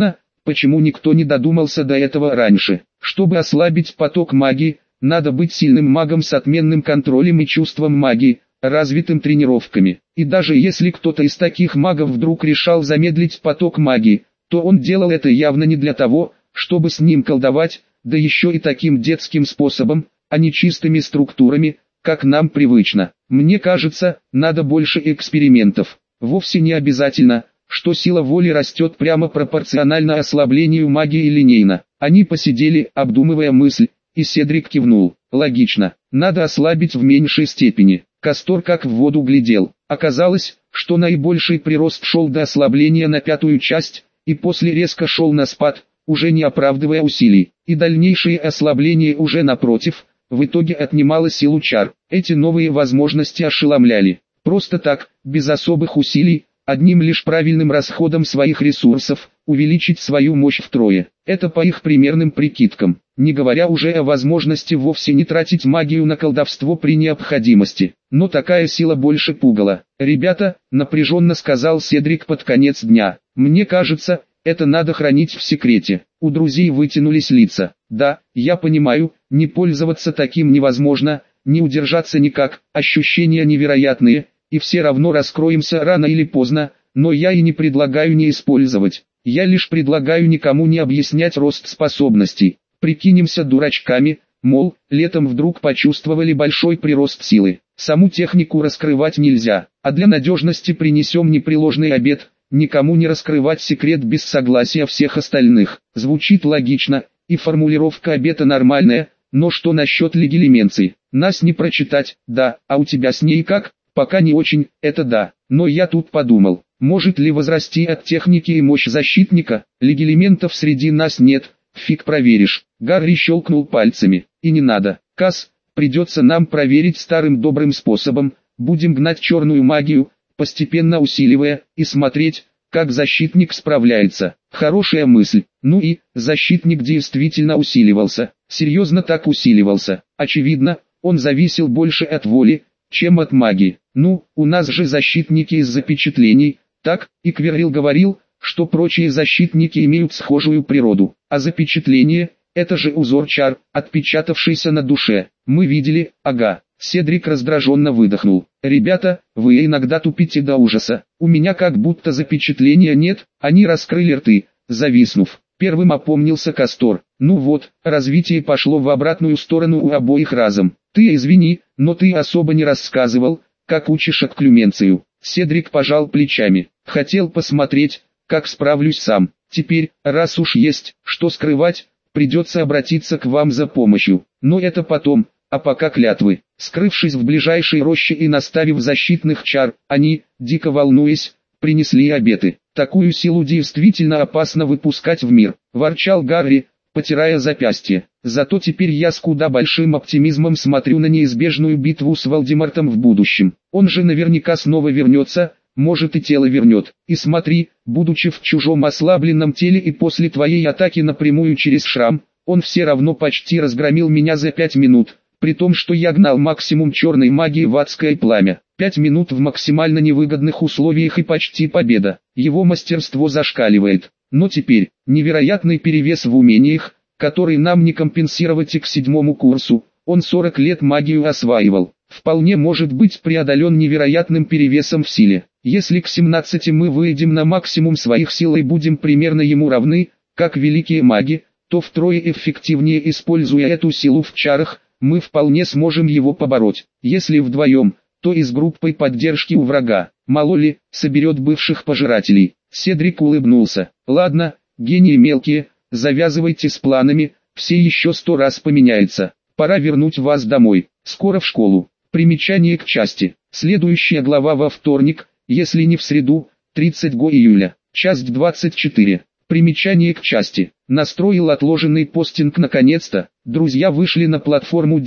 почему никто не додумался до этого раньше? Чтобы ослабить поток магии, надо быть сильным магом с отменным контролем и чувством магии, развитым тренировками. И даже если кто-то из таких магов вдруг решал замедлить поток магии, то он делал это явно не для того, чтобы с ним колдовать, да еще и таким детским способом, а не чистыми структурами, как нам привычно. Мне кажется, надо больше экспериментов. Вовсе не обязательно, что сила воли растет прямо пропорционально ослаблению магии линейно. Они посидели, обдумывая мысль, и Седрик кивнул. Логично, надо ослабить в меньшей степени. Кастор как в воду глядел. Оказалось, что наибольший прирост шел до ослабления на 5-ю часть, и после резко шел на спад, уже не оправдывая усилий. И дальнейшее ослабление уже напротив, в итоге отнимало силу чар. Эти новые возможности ошеломляли. Просто так, без особых усилий, одним лишь правильным расходом своих ресурсов, увеличить свою мощь втрое. Это по их примерным прикидкам, не говоря уже о возможности вовсе не тратить магию на колдовство при необходимости. Но такая сила больше пугала. «Ребята», — напряженно сказал Седрик под конец дня, — «мне кажется, это надо хранить в секрете». У друзей вытянулись лица. «Да, я понимаю, не пользоваться таким невозможно, не удержаться никак, ощущения невероятные, и все равно раскроемся рано или поздно, но я и не предлагаю не использовать. Я лишь предлагаю никому не объяснять рост способностей. Прикинемся дурачками, мол, летом вдруг почувствовали большой прирост силы. Саму технику раскрывать нельзя, а для надежности принесем непреложный обет, никому не раскрывать секрет без согласия всех остальных. Звучит логично, и формулировка обета нормальная, но что насчет легилименции? Нас не прочитать, да, а у тебя с ней как? Пока не очень, это да, но я тут подумал, может ли возрасти от техники и мощь защитника? Легилиментов среди нас нет, фиг проверишь. Гарри щелкнул пальцами, и не надо, Кас, придется нам проверить старым добрым способом, будем гнать черную магию, постепенно усиливая, и смотреть, как защитник справляется. Хорошая мысль. Ну и, защитник действительно усиливался, серьезно так усиливался. Очевидно, он зависел больше от воли, чем от магии. Ну, у нас же защитники из запечатлений, так, и Кверил говорил, что прочие защитники имеют схожую природу, а запечатление – это же узор чар, отпечатавшийся на душе. Мы видели, ага. Седрик раздраженно выдохнул. «Ребята, вы иногда тупите до ужаса. У меня как будто запечатления нет». Они раскрыли рты, зависнув. Первым опомнился Кастор. «Ну вот, развитие пошло в обратную сторону у обоих разом. Ты извини, но ты особо не рассказывал, как учишь акклюменцию». Седрик пожал плечами. «Хотел посмотреть, как справлюсь сам. Теперь, раз уж есть, что скрывать, придется обратиться к вам за помощью. Но это потом, а пока клятвы». Скрывшись в ближайшей роще и наставив защитных чар, они, дико волнуясь, принесли обеты. «Такую силу действительно опасно выпускать в мир», – ворчал Гарри, потирая запястье. «Зато теперь я с куда большим оптимизмом смотрю на неизбежную битву с Волдемортом в будущем. Он же наверняка снова вернется, может и тело вернет. И смотри, будучи в чужом ослабленном теле и после твоей атаки напрямую через шрам, он все равно почти разгромил меня за 5 минут, при том, что я гнал максимум черной магии в адское пламя. 5 минут в максимально невыгодных условиях и почти победа. Его мастерство зашкаливает. Но теперь, невероятный перевес в умениях, который нам не компенсировать и к 7-му курсу, он 40 лет магию осваивал, вполне может быть преодолен невероятным перевесом в силе. Если к 17 мы выйдем на максимум своих сил и будем примерно ему равны, как великие маги, то втрое эффективнее используя эту силу в чарах, мы вполне сможем его побороть. Если вдвоем, то и с группой поддержки у врага. Мало ли, соберет бывших пожирателей. Седрик улыбнулся. «Ладно, гении мелкие, завязывайте с планами, все еще 100 раз поменяется. Пора вернуть вас домой, скоро в школу». Примечание к части. Следующая глава во вторник, если не в среду, 30 июля. Часть 24. Примечание к части. Настроил отложенный постинг наконец-то. Друзья вышли на платформу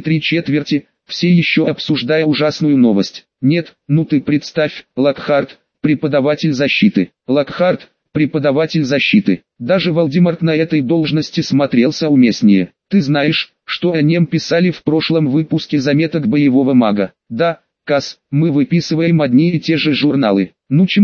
9,3, все еще обсуждая ужасную новость. «Нет, ну ты представь, Локхарт, преподаватель защиты. Локхарт, преподаватель защиты. Даже Волдеморт на этой должности смотрелся уместнее. Ты знаешь, что о нем писали в прошлом выпуске заметок боевого мага?» «Да, Кас, мы выписываем одни и те же журналы». «Ну чему,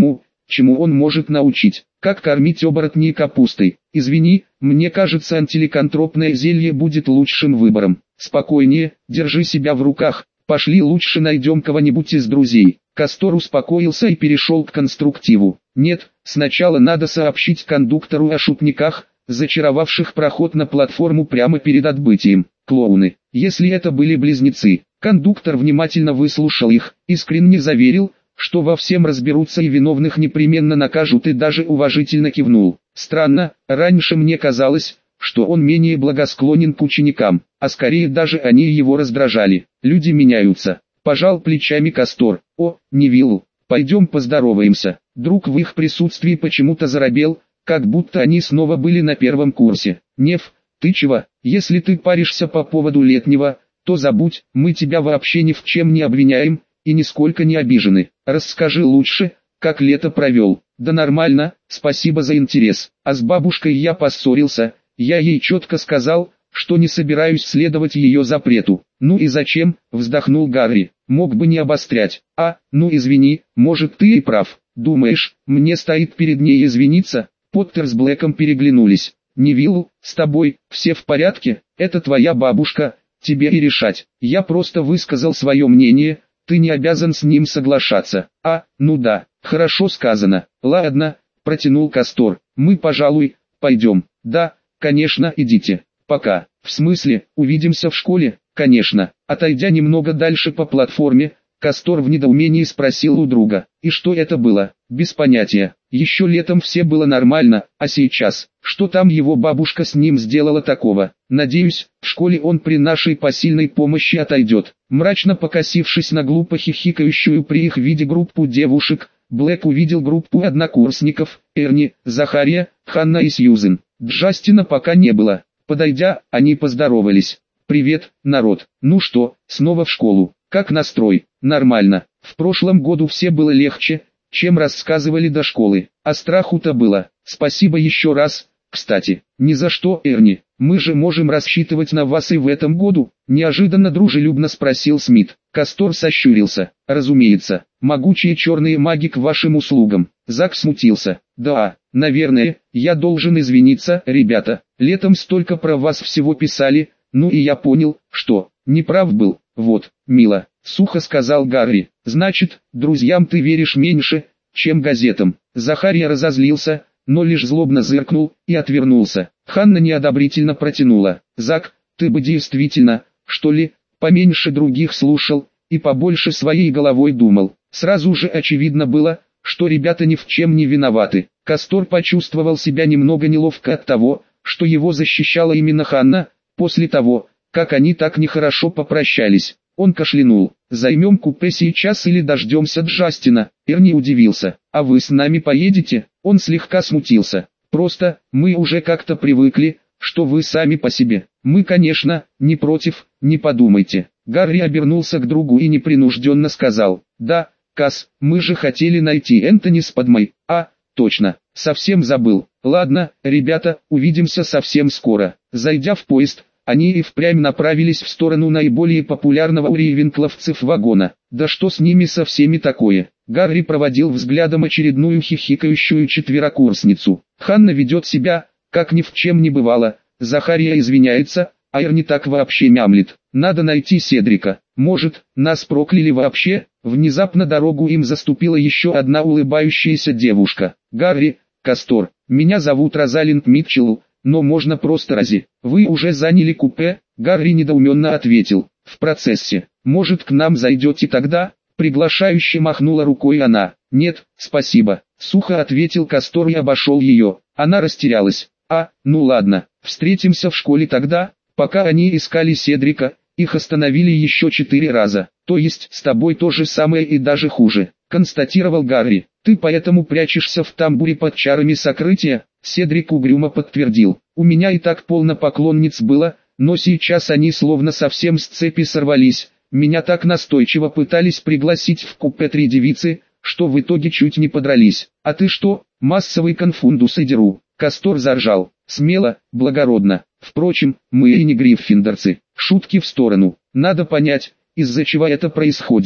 чему он может научить. Как кормить оборотней капустой. Извини, мне кажется, антиликантропное зелье будет лучшим выбором. Спокойнее, держи себя в руках. Пошли лучше найдем кого-нибудь из друзей. Кастор успокоился и перешел к конструктиву. Нет, сначала надо сообщить кондуктору о шутниках, зачаровавших проход на платформу прямо перед отбытием. Клоуны. Если это были близнецы. Кондуктор внимательно выслушал их, искренне заверил, что во всем разберутся и виновных непременно накажут, и даже уважительно кивнул. Странно, раньше мне казалось, что он менее благосклонен к ученикам, а скорее даже они его раздражали. Люди меняются. Пожал плечами Кастор. О, Невилл, пойдем поздороваемся. Друг в их присутствии почему-то заробел, как будто они снова были на первом курсе. Нев, ты чего? Если ты паришься по поводу летнего, то забудь, мы тебя вообще ни в чем не обвиняем, и нисколько не обижены. Расскажи лучше, как лето провел. Да нормально, спасибо за интерес. А с бабушкой я поссорился, я ей четко сказал, что не собираюсь следовать ее запрету. Ну и зачем, вздохнул Гарри, мог бы не обострять. Ну извини, может ты и прав. Думаешь, мне стоит перед ней извиниться? Поттер с Блэком переглянулись. Невилл, с тобой, все в порядке? Это твоя бабушка, тебе и решать. Я просто высказал свое мнение, ты не обязан с ним соглашаться. Ну да, хорошо сказано. Ладно, протянул Кастор, мы, пожалуй, пойдем. Да, конечно, идите. Пока. В смысле, увидимся в школе? Конечно. Отойдя немного дальше по платформе, Кастор в недоумении спросил у друга. И что это было? Без понятия. Еще летом все было нормально, а сейчас? Что там его бабушка с ним сделала такого? Надеюсь, в школе он при нашей посильной помощи отойдет. Мрачно покосившись на глупо хихикающую при их виде группу девушек, Блэк увидел группу однокурсников: Эрни, Захария, Ханна и Сьюзен. Джастина пока не было. Подойдя, они поздоровались. «Привет, народ. Ну что, снова в школу? Как настрой?» «Нормально. В прошлом году все было легче, чем рассказывали до школы. А страху-то было. Спасибо еще раз. Кстати, ни за что, Эрни. Мы же можем рассчитывать на вас и в этом году?» Неожиданно дружелюбно спросил Смит. Кастор сощурился. «Разумеется. Могучие черные маги к вашим услугам». Зак смутился. «Да, наверное, я должен извиниться, ребята. Летом столько про вас всего писали, ну и я понял, что неправ был. Вот, мило», — сухо сказал Гарри. «Значит, друзьям ты веришь меньше, чем газетам». Захария разозлился, но лишь злобно зыркнул и отвернулся. Ханна неодобрительно протянула. «Зак, ты бы действительно, что ли, поменьше других слушал и побольше своей головой думал». Сразу же очевидно было, что ребята ни в чем не виноваты. Кастор почувствовал себя немного неловко от того, что его защищала именно Ханна, после того, как они так нехорошо попрощались. Он кашлянул. «Займем купе сейчас или дождемся Джастина?» Эрни удивился. «А вы с нами поедете?» Он слегка смутился. «Просто, мы уже как-то привыкли, что вы сами по себе. Мы, конечно, не против, не подумайте». Гарри обернулся к другу и непринужденно сказал. «Да, Кас, мы же хотели найти Энтони с Падмой». Точно, совсем забыл. Ладно, ребята, увидимся совсем скоро». Зайдя в поезд, они и впрямь направились в сторону наиболее популярного у рейвенкловцев вагона. Да что с ними со всеми такое? Гарри проводил взглядом очередную хихикающую четверокурсницу. Ханна ведет себя, как ни в чем не бывало. Захария извиняется, а Эрни так вообще мямлит. Надо найти Седрика. Может, нас прокляли вообще? Внезапно дорогу им заступила еще одна улыбающаяся девушка. «Гарри, Кастор, меня зовут Розалинд Митчелл, но можно просто Рози. Вы уже заняли купе?» Гарри недоуменно ответил. «В процессе. Может, к нам зайдете тогда?» Приглашающе махнула рукой она. «Нет, спасибо», — сухо ответил Кастор и обошел ее. Она растерялась. Ну ладно, встретимся в школе тогда». Пока они искали Седрика, их остановили еще 4 раза. «То есть с тобой то же самое и даже хуже», — констатировал Гарри. «Ты поэтому прячешься в тамбуре под чарами сокрытия?» Седрик угрюмо подтвердил. «У меня и так полно поклонниц было, но сейчас они словно совсем с цепи сорвались. Меня так настойчиво пытались пригласить в купе 3 девицы, что в итоге чуть не подрались. А ты что, массовый конфундус и деру?» Кастор заржал. «Смело, благородно. Впрочем, мы и не гриффиндорцы. Шутки в сторону. Надо понять, из-за чего это происходит.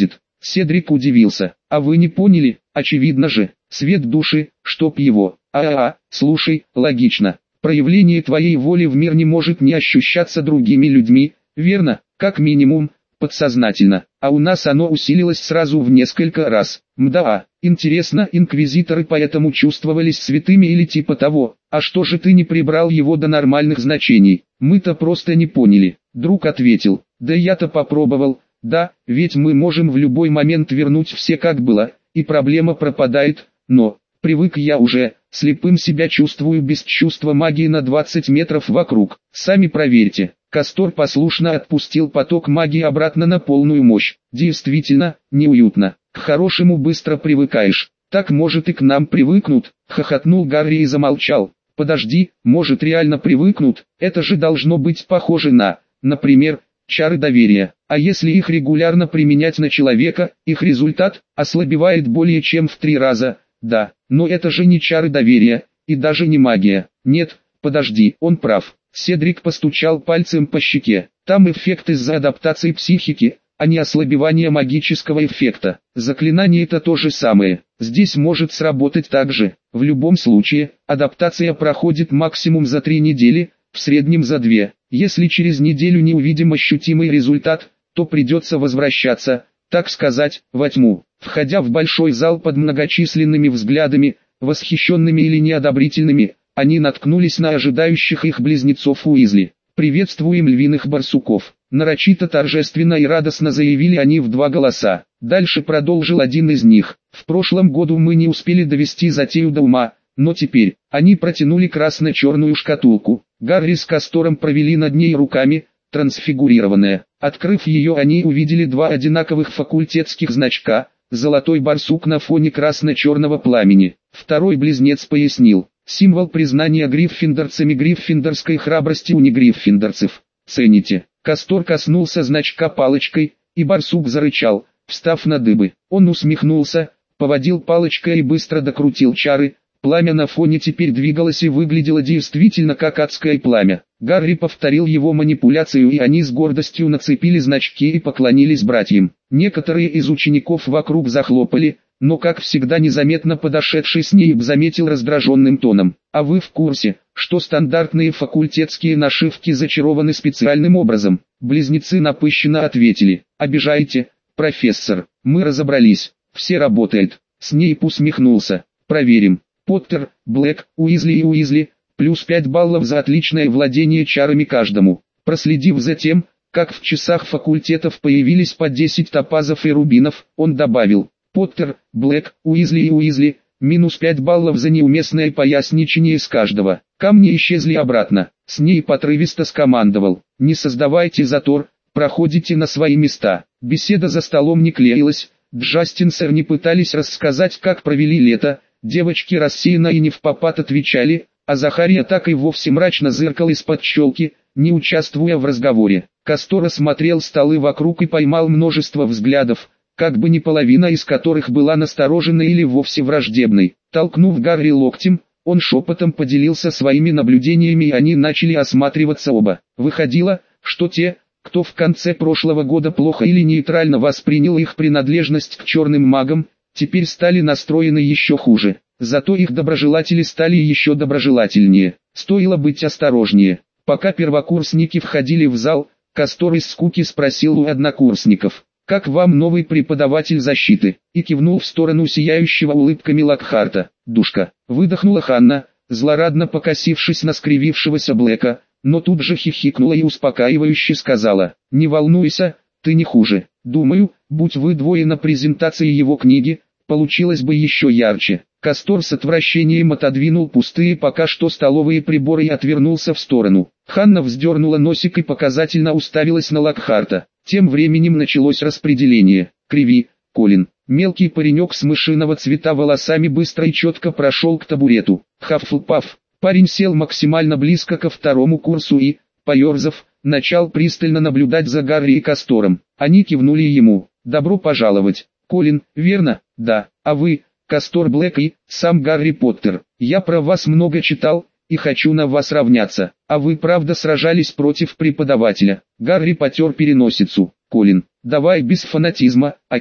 Седрик удивился. А вы не поняли? Очевидно же, свет души, чтоб его. Слушай, логично. Проявление твоей воли в мир не может не ощущаться другими людьми, верно? Как минимум, подсознательно. А у нас оно усилилось сразу в несколько раз. Мда, интересно, инквизиторы поэтому чувствовались святыми или типа того. А что же ты не прибрал его до нормальных значений? Мы-то просто не поняли. Друг ответил. Да я-то попробовал. Да, ведь мы можем в любой момент вернуть все как было, и проблема пропадает, но, привык я уже, слепым себя чувствую без чувства магии на 20 метров вокруг. Сами проверьте. Кастор послушно отпустил поток магии обратно на полную мощь. Действительно, неуютно. К хорошему быстро привыкаешь. Так может и к нам привыкнут, хохотнул Гарри и замолчал. Подожди, может реально привыкнут, это же должно быть похоже на, например, чары доверия. А если их регулярно применять на человека, их результат ослабевает более чем в 3 раза. Да, но это же не чары доверия, и даже не магия. Нет, подожди, он прав. Седрик постучал пальцем по щеке. Там эффект из-за адаптации психики, а не ослабевание магического эффекта. Заклинание это то же самое. Здесь может сработать так же. В любом случае, адаптация проходит максимум за 3 недели, в среднем за 2. Если через неделю не увидим ощутимый результат, то придется возвращаться, так сказать, во тьму. Входя в большой зал под многочисленными взглядами, восхищенными или неодобрительными, они наткнулись на ожидающих их близнецов Уизли. «Приветствуем львиных барсуков!» Нарочито торжественно и радостно заявили они в 2 голоса. Дальше продолжил один из них. «В прошлом году мы не успели довести затею до ума, но теперь...» Они протянули красно-черную шкатулку. Гарри с Кастором провели над ней руками, трансфигурированная. Открыв ее, они увидели 2 одинаковых факультетских значка, золотой барсук на фоне красно-черного пламени. Второй близнец пояснил. Символ признания гриффиндорцами гриффиндорской храбрости у негриффиндорцев. Цените. Кастор коснулся значка палочкой, и барсук зарычал, встав на дыбы. Он усмехнулся, поводил палочкой и быстро докрутил чары. Пламя на фоне теперь двигалось и выглядело действительно как адское пламя. Гарри повторил его манипуляцию, и они с гордостью нацепили значки и поклонились братьям. Некоторые из учеников вокруг захлопали, но как всегда незаметно подошедший Снейп заметил раздраженным тоном. «А вы в курсе, что стандартные факультетские нашивки зачарованы специальным образом?» Близнецы напыщенно ответили. «Обижаете, профессор, мы разобрались, все работает». Снейп усмехнулся. «Проверим. Поттер, Блэк, Уизли и Уизли, плюс 5 баллов за отличное владение чарами каждому». Проследив за тем, как в часах факультетов появились по 10 топазов и рубинов, он добавил. Поттер, Блэк, Уизли и Уизли, минус 5 баллов за неуместное поясничание с каждого. Камни исчезли обратно. Снейп отрывисто скомандовал. «Не создавайте затор, проходите на свои места». Беседа за столом не клеилась, Джастин с Эрни пытались рассказать, как провели лето, девочки рассеянно и невпопад отвечали, а Захария так и вовсе мрачно зыркал из-под щелки, не участвуя в разговоре. Кастор осмотрел столы вокруг и поймал множество взглядов, как бы не половина из которых была настороженной или вовсе враждебной. Толкнув Гарри локтем, он шепотом поделился своими наблюдениями, и они начали осматриваться оба. Выходило, что те, кто в конце прошлого года плохо или нейтрально воспринял их принадлежность к черным магам, теперь стали настроены еще хуже. Зато их доброжелатели стали еще доброжелательнее. Стоило быть осторожнее. Пока первокурсники входили в зал, Кастор из скуки спросил у однокурсников. «Как вам новый преподаватель защиты?» и кивнул в сторону сияющего улыбками Локхарта. «Душка», выдохнула Ханна, злорадно покосившись на скривившегося Блэка, но тут же хихикнула и успокаивающе сказала. «Не волнуйся, ты не хуже. Думаю, будь вы двое на презентации его книги, получилось бы еще ярче». Кастор с отвращением отодвинул пустые пока что столовые приборы и отвернулся в сторону. Ханна вздернула носик и показательно уставилась на Локхарта. Тем временем началось распределение. «Криви, Колин». Мелкий паренек с мышиного цвета волосами быстро и четко прошел к табурету. Хаффлпаф. Парень сел максимально близко ко второму курсу и, поерзав, начал пристально наблюдать за Гарри и Кастором. Они кивнули ему. «Добро пожаловать, Колин, верно?» «Да. А вы, Кастор Блэк и сам Гарри Поттер. Я про вас много читал и хочу на вас равняться. А вы правда сражались против преподавателя?» Гарри потер переносицу. «Колин, давай без фанатизма, окей?»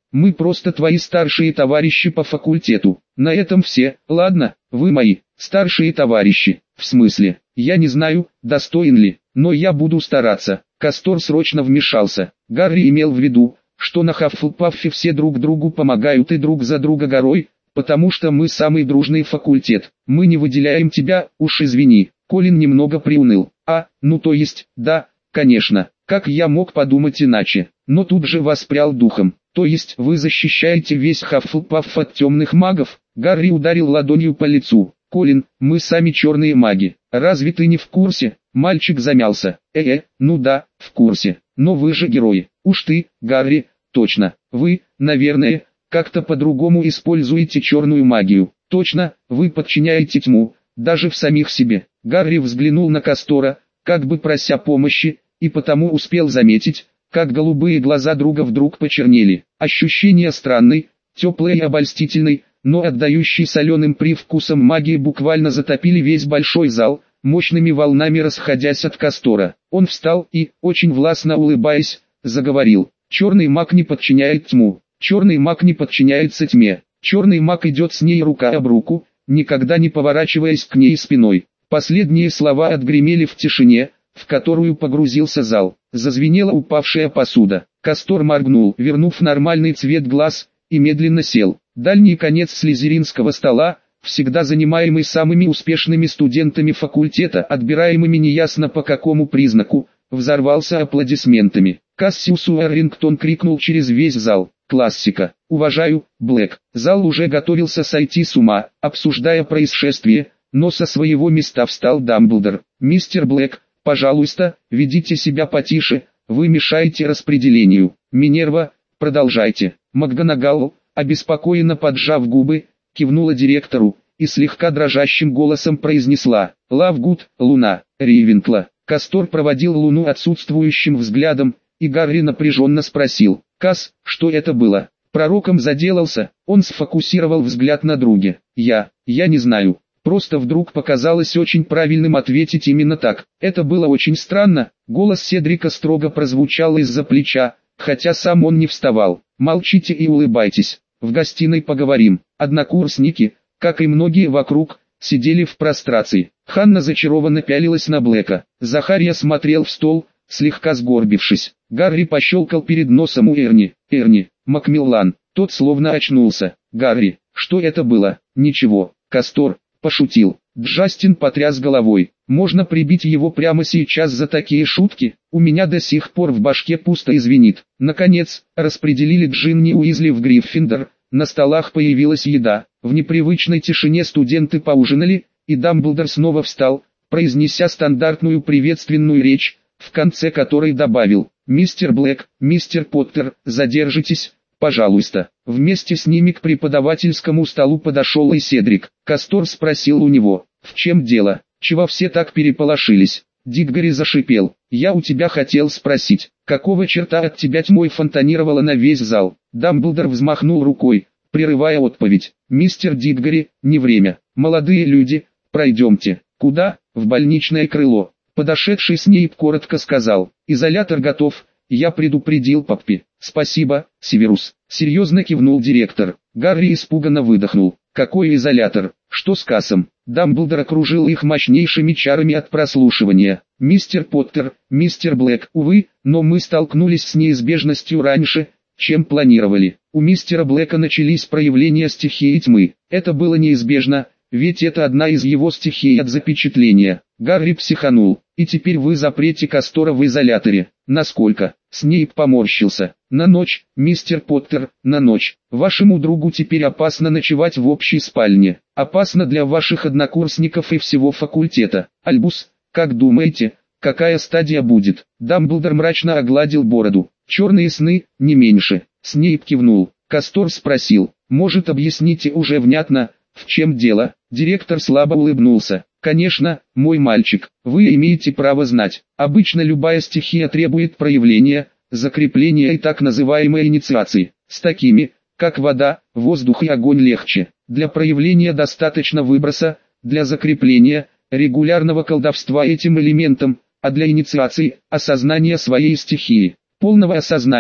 Мы просто твои старшие товарищи по факультету. На этом все. Ладно, вы мои старшие товарищи. В смысле, я не знаю, достоин ли, но я буду стараться. Кастор срочно вмешался. Гарри имел в виду, что на Хаффлпаффе все друг другу помогают и друг за друга горой, потому что мы самый дружный факультет. Мы не выделяем тебя, уж извини. Колин немного приуныл. Ну то есть, да, конечно, как я мог подумать иначе, но тут же воспрял духом. То есть вы защищаете весь Хаффлпафф от темных магов? Гарри ударил ладонью по лицу. Колин, мы сами черные маги. Разве ты не в курсе? Мальчик замялся. Ну да, в курсе. Но вы же герои. Уж ты, Гарри, точно. Вы, наверное, как-то по-другому используете черную магию. Точно, вы подчиняете тьму, даже в самих себе. Гарри взглянул на Кастора, как бы прося помощи, и потому успел заметить, как голубые глаза друга вдруг почернели. Ощущение странной, теплой и обольстительной, но отдающей соленым привкусом магии буквально затопили весь большой зал, мощными волнами расходясь от Кастора. Он встал и, очень властно улыбаясь, заговорил. Черный маг не подчиняет тьму. Черный маг не подчиняется тьме. Черный маг идет с ней рука об руку, никогда не поворачиваясь к ней спиной. Последние слова отгремели в тишине, в которую погрузился зал. Зазвенела упавшая посуда. Кастор моргнул, вернув нормальный цвет глаз, и медленно сел. Дальний конец слизеринского стола, всегда занимаемый самыми успешными студентами факультета, отбираемыми неясно по какому признаку, взорвался аплодисментами. Кассиус Уэррингтон крикнул через весь зал. Классика. Уважаю, Блэк. Зал уже готовился сойти с ума, обсуждая происшествие, но со своего места встал Дамблдор. Мистер Блэк, пожалуйста, ведите себя потише, вы мешаете распределению. Минерва, продолжайте. МакГонагал, обеспокоенно поджав губы, кивнула директору и слегка дрожащим голосом произнесла: «Лавгуд, Луна, Рейвенкла». Кастор проводил Луну отсутствующим взглядом, и Гарри напряженно спросил: «Кас, что это было?» Пророком заделался, он сфокусировал взгляд на друге. Я не знаю. Просто вдруг показалось очень правильным ответить именно так. Это было очень странно». Голос Седрика строго прозвучал из-за плеча, хотя сам он не вставал. «Молчите и улыбайтесь. В гостиной поговорим». Однокурсники, как и многие вокруг, сидели в прострации. Ханна зачарованно пялилась на Блэка. Захария смотрел в стол, слегка сгорбившись. Гарри пощелкал перед носом у Эрни. Макмиллан. Тот словно очнулся. «Гарри, что это было?» «Ничего, Кастор, пошутил». Джастин потряс головой. «Можно прибить его прямо сейчас за такие шутки? У меня до сих пор в башке пусто и звенит». Наконец, распределили Джинни Уизли в Гриффиндор. На столах появилась еда. В непривычной тишине студенты поужинали, и Дамблдор снова встал, произнеся стандартную приветственную речь, в конце которой добавил: «Мистер Блэк, мистер Поттер, задержитесь, пожалуйста». Вместе с ними к преподавательскому столу подошел и Седрик. Кастор спросил у него: «В чем дело? Чего все так переполошились?» Диггори зашипел: «Я у тебя хотел спросить, какого черта от тебя тьмой фонтанировало на весь зал?» Дамблдор взмахнул рукой, прерывая отповедь. «Мистер Диггори, не время. Молодые люди, пройдемте». «Куда?» «В больничное крыло». Подошедший Снейп коротко сказал: «Изолятор готов, я предупредил Паппи». «Спасибо, Северус», — серьезно кивнул директор. Гарри испуганно выдохнул. «Какой изолятор? Что с Кассом?» Дамблдор окружил их мощнейшими чарами от прослушивания. «Мистер Поттер, мистер Блэк, увы, но мы столкнулись с неизбежностью раньше, чем планировали. У мистера Блэка начались проявления стихии тьмы. Это было неизбежно, ведь это одна из его стихий от запечатления». Гарри психанул. «И теперь вы запрете Кастора в изоляторе. Насколько?» Снейп поморщился. «На ночь, мистер Поттер, на ночь. Вашему другу теперь опасно ночевать в общей спальне. Опасно для ваших однокурсников и всего факультета. Альбус, как думаете, какая стадия будет?» Дамблдор мрачно огладил бороду. «Черные сны, не меньше». Снейп кивнул. Кастор спросил: «Может, объясните уже внятно, в чем дело?» Директор слабо улыбнулся. «Конечно, мой мальчик, вы имеете право знать. Обычно любая стихия требует проявления, закрепления и так называемой инициации. С такими, как вода, воздух и огонь легче. Для проявления достаточно выброса, для закрепления, регулярного колдовства этим элементом, а для инициации – осознания своей стихии. Полного осознания,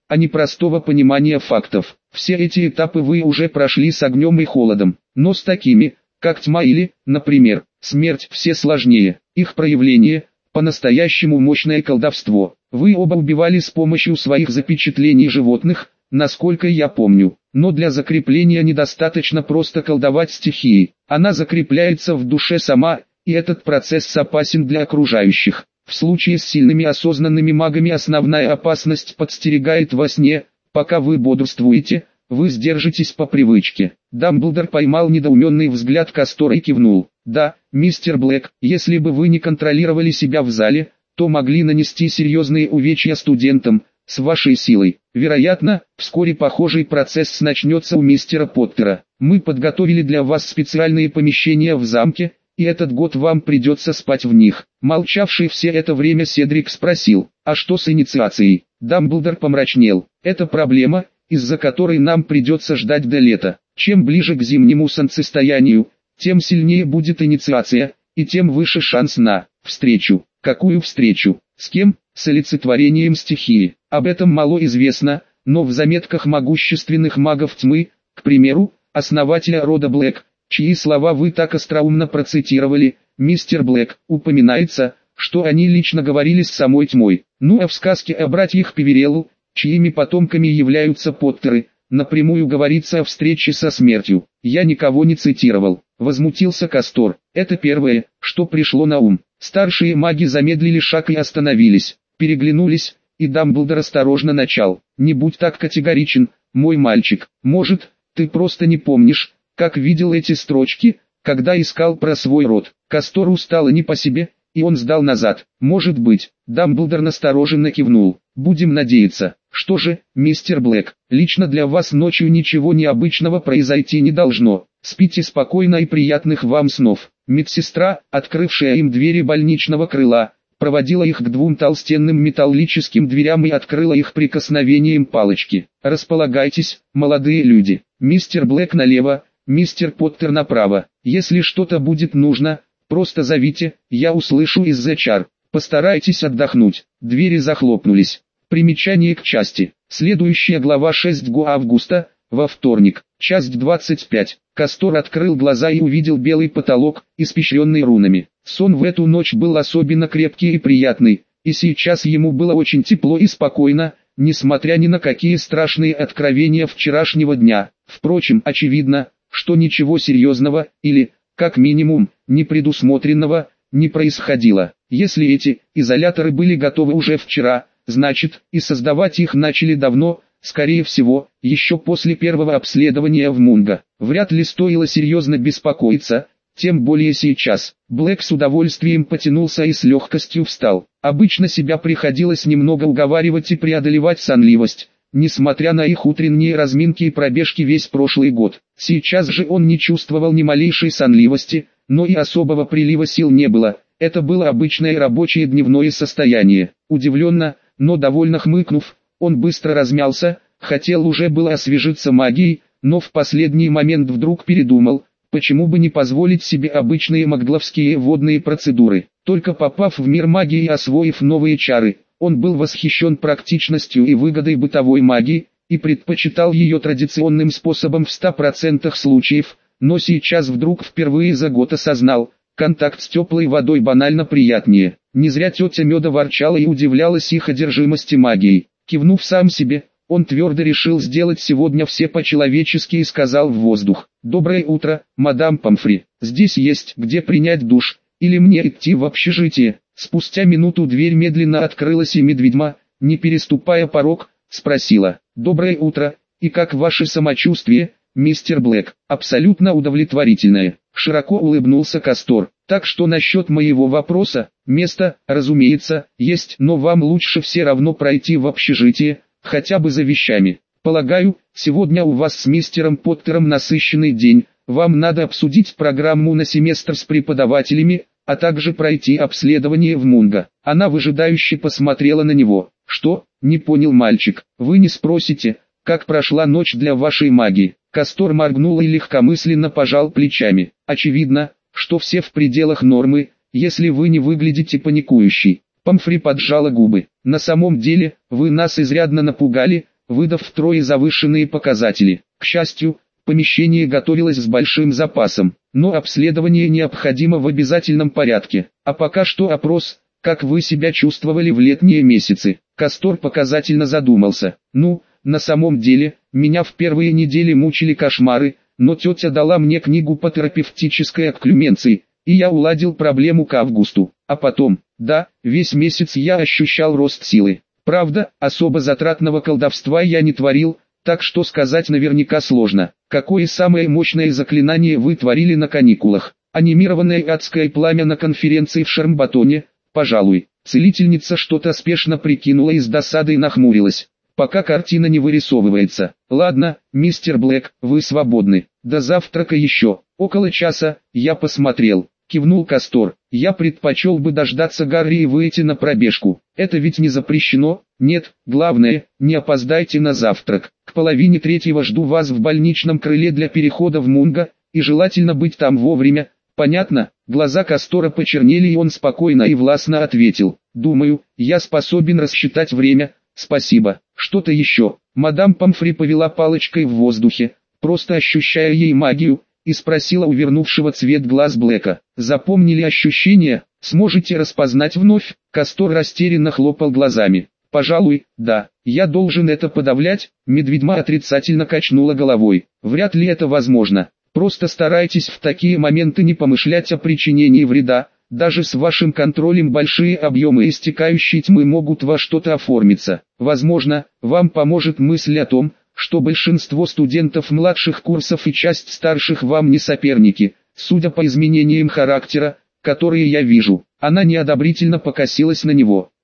а не простого понимания фактов. Все эти этапы вы уже прошли с огнем и холодом, но с такими, как тьма или, например, смерть, все сложнее. Их проявление – по-настоящему мощное колдовство. Вы оба убивали с помощью своих запечатлений животных, насколько я помню. Но для закрепления недостаточно просто колдовать стихией. Она закрепляется в душе сама, и этот процесс опасен для окружающих. В случае с сильными осознанными магами основная опасность подстерегает во сне. Пока вы бодрствуете, вы сдержитесь по привычке. Дамблдор поймал недоуменный взгляд Кастора и кивнул. Да, мистер Блэк, если бы вы не контролировали себя в зале, то могли нанести серьезные увечья студентам, с вашей силой. Вероятно, вскоре похожий процесс начнется у мистера Поттера. Мы подготовили для вас специальные помещения в замке, и этот год вам придется спать в них. Молчавший все это время Седрик спросил, а что с инициацией? Дамблдор помрачнел. Это проблема, из-за которой нам придется ждать до лета. Чем ближе к зимнему солнцестоянию, тем сильнее будет инициация, и тем выше шанс на встречу. Какую встречу? С кем? С олицетворением стихии. Об этом мало известно, но в заметках могущественных магов тьмы, к примеру, основателя рода Блэк, чьи слова вы так остроумно процитировали, мистер Блэк, упоминается, что они лично говорили с самой тьмой. Ну а в сказке о братьях Певереллу, чьими потомками являются Поттеры, напрямую говорится о встрече со смертью. Я никого не цитировал. Возмутился Кастор. Это первое, что пришло на ум. Старшие маги замедлили шаг и остановились, переглянулись, и Дамблдор осторожно начал. Не будь так категоричен, мой мальчик. Может, ты просто не помнишь, как видел эти строчки, когда искал про свой род. Кастору стало не по себе, и он сдал назад. Может быть. Дамблдор настороженно кивнул. Будем надеяться. Что же, мистер Блэк, лично для вас ночью ничего необычного произойти не должно. Спите спокойно и приятных вам снов. Медсестра, открывшая им двери больничного крыла, проводила их к двум толстенным металлическим дверям и открыла их прикосновением палочки. Располагайтесь, молодые люди. Мистер Блэк налево, мистер Поттер направо. Если что-то будет нужно, просто зовите, я услышу из-за чар. Постарайтесь отдохнуть. Двери захлопнулись. Примечание к части. Следующая глава 6 августа, во вторник, часть 25. Кастор открыл глаза и увидел белый потолок, испещренный рунами. Сон в эту ночь был особенно крепкий и приятный, и сейчас ему было очень тепло и спокойно, несмотря ни на какие страшные откровения вчерашнего дня. Впрочем, очевидно, что ничего серьезного, или, как минимум, непредусмотренного, не происходило. Если эти изоляторы были готовы уже вчера, значит, и создавать их начали давно, скорее всего, еще после первого обследования в Мунго. Вряд ли стоило серьезно беспокоиться, тем более сейчас. Блэк с удовольствием потянулся и с легкостью встал. Обычно себя приходилось немного уговаривать и преодолевать сонливость, несмотря на их утренние разминки и пробежки весь прошлый год. Сейчас же он не чувствовал ни малейшей сонливости, но и особого прилива сил не было. Это было обычное рабочее дневное состояние. Удивленно, но довольно хмыкнув, он быстро размялся, хотел уже было освежиться магией, но в последний момент вдруг передумал, почему бы не позволить себе обычные магловские водные процедуры. Только попав в мир магии и освоив новые чары, он был восхищен практичностью и выгодой бытовой магии, и предпочитал ее традиционным способом в 100% случаев, но сейчас вдруг впервые за год осознал, контакт с теплой водой банально приятнее. Не зря тетя Меда ворчала и удивлялась их одержимости магией. Кивнув сам себе, он твердо решил сделать сегодня все по-человечески и сказал в воздух: «Доброе утро, мадам Помфри. Здесь есть где принять душ, или мне идти в общежитие?» Спустя минуту дверь медленно открылась и медведьма, не переступая порог, спросила: «Доброе утро, и как ваше самочувствие, мистер Блэк?» «Абсолютно удовлетворительное», — широко улыбнулся Кастор. «Так что насчет моего вопроса, место, разумеется, есть, но вам лучше все равно пройти в общежитие, хотя бы за вещами. Полагаю, сегодня у вас с мистером Поттером насыщенный день, вам надо обсудить программу на семестр с преподавателями, а также пройти обследование в Мунго». Она выжидающе посмотрела на него. «Что?» — не понял мальчик. «Вы не спросите, как прошла ночь для вашей магии?» Кастор моргнул и легкомысленно пожал плечами. «Очевидно, что все в пределах нормы, если вы не выглядите паникующей». Помфри поджала губы. «На самом деле, вы нас изрядно напугали, выдав втрое завышенные показатели. К счастью, помещение готовилось с большим запасом, но обследование необходимо в обязательном порядке. А пока что опрос, как вы себя чувствовали в летние месяцы. Кастор показательно задумался. Ну, на самом деле, меня в первые недели мучили кошмары, но тетя дала мне книгу по терапевтической окклюменции, и я уладил проблему к августу. А потом, да, весь месяц я ощущал рост силы. Правда, особо затратного колдовства я не творил, так что сказать наверняка сложно. Какое самое мощное заклинание вы творили на каникулах? Анимированное адское пламя на конференции в Шармбатоне, пожалуй. Целительница что-то спешно прикинула и с досадой нахмурилась. Пока картина не вырисовывается. Ладно, мистер Блэк, вы свободны. До завтрака еще. Около часа, я посмотрел. Кивнул Кастор. Я предпочел бы дождаться Гарри и выйти на пробежку. Это ведь не запрещено? Нет, главное, не опоздайте на завтрак. К 2:30 жду вас в больничном крыле для перехода в Мунго, и желательно быть там вовремя. Понятно? Глаза Кастора почернели, и он спокойно и властно ответил. Думаю, я способен рассчитать время. Спасибо. Что-то еще. Мадам Помфри повела палочкой в воздухе, просто ощущая ей магию, и спросила у вернувшего цвет глаз Блэка. Запомнили ощущения? Сможете распознать вновь? Кастор растерянно хлопал глазами. Пожалуй, да. Я должен это подавлять? Медведьма отрицательно качнула головой. Вряд ли это возможно. Просто старайтесь в такие моменты не помышлять о причинении вреда. Даже с вашим контролем большие объемы истекающей тьмы могут во что-то оформиться. Возможно, вам поможет мысль о том, что большинство студентов младших курсов и часть старших вам не соперники, судя по изменениям характера, которые я вижу. Она неодобрительно покосилась на него.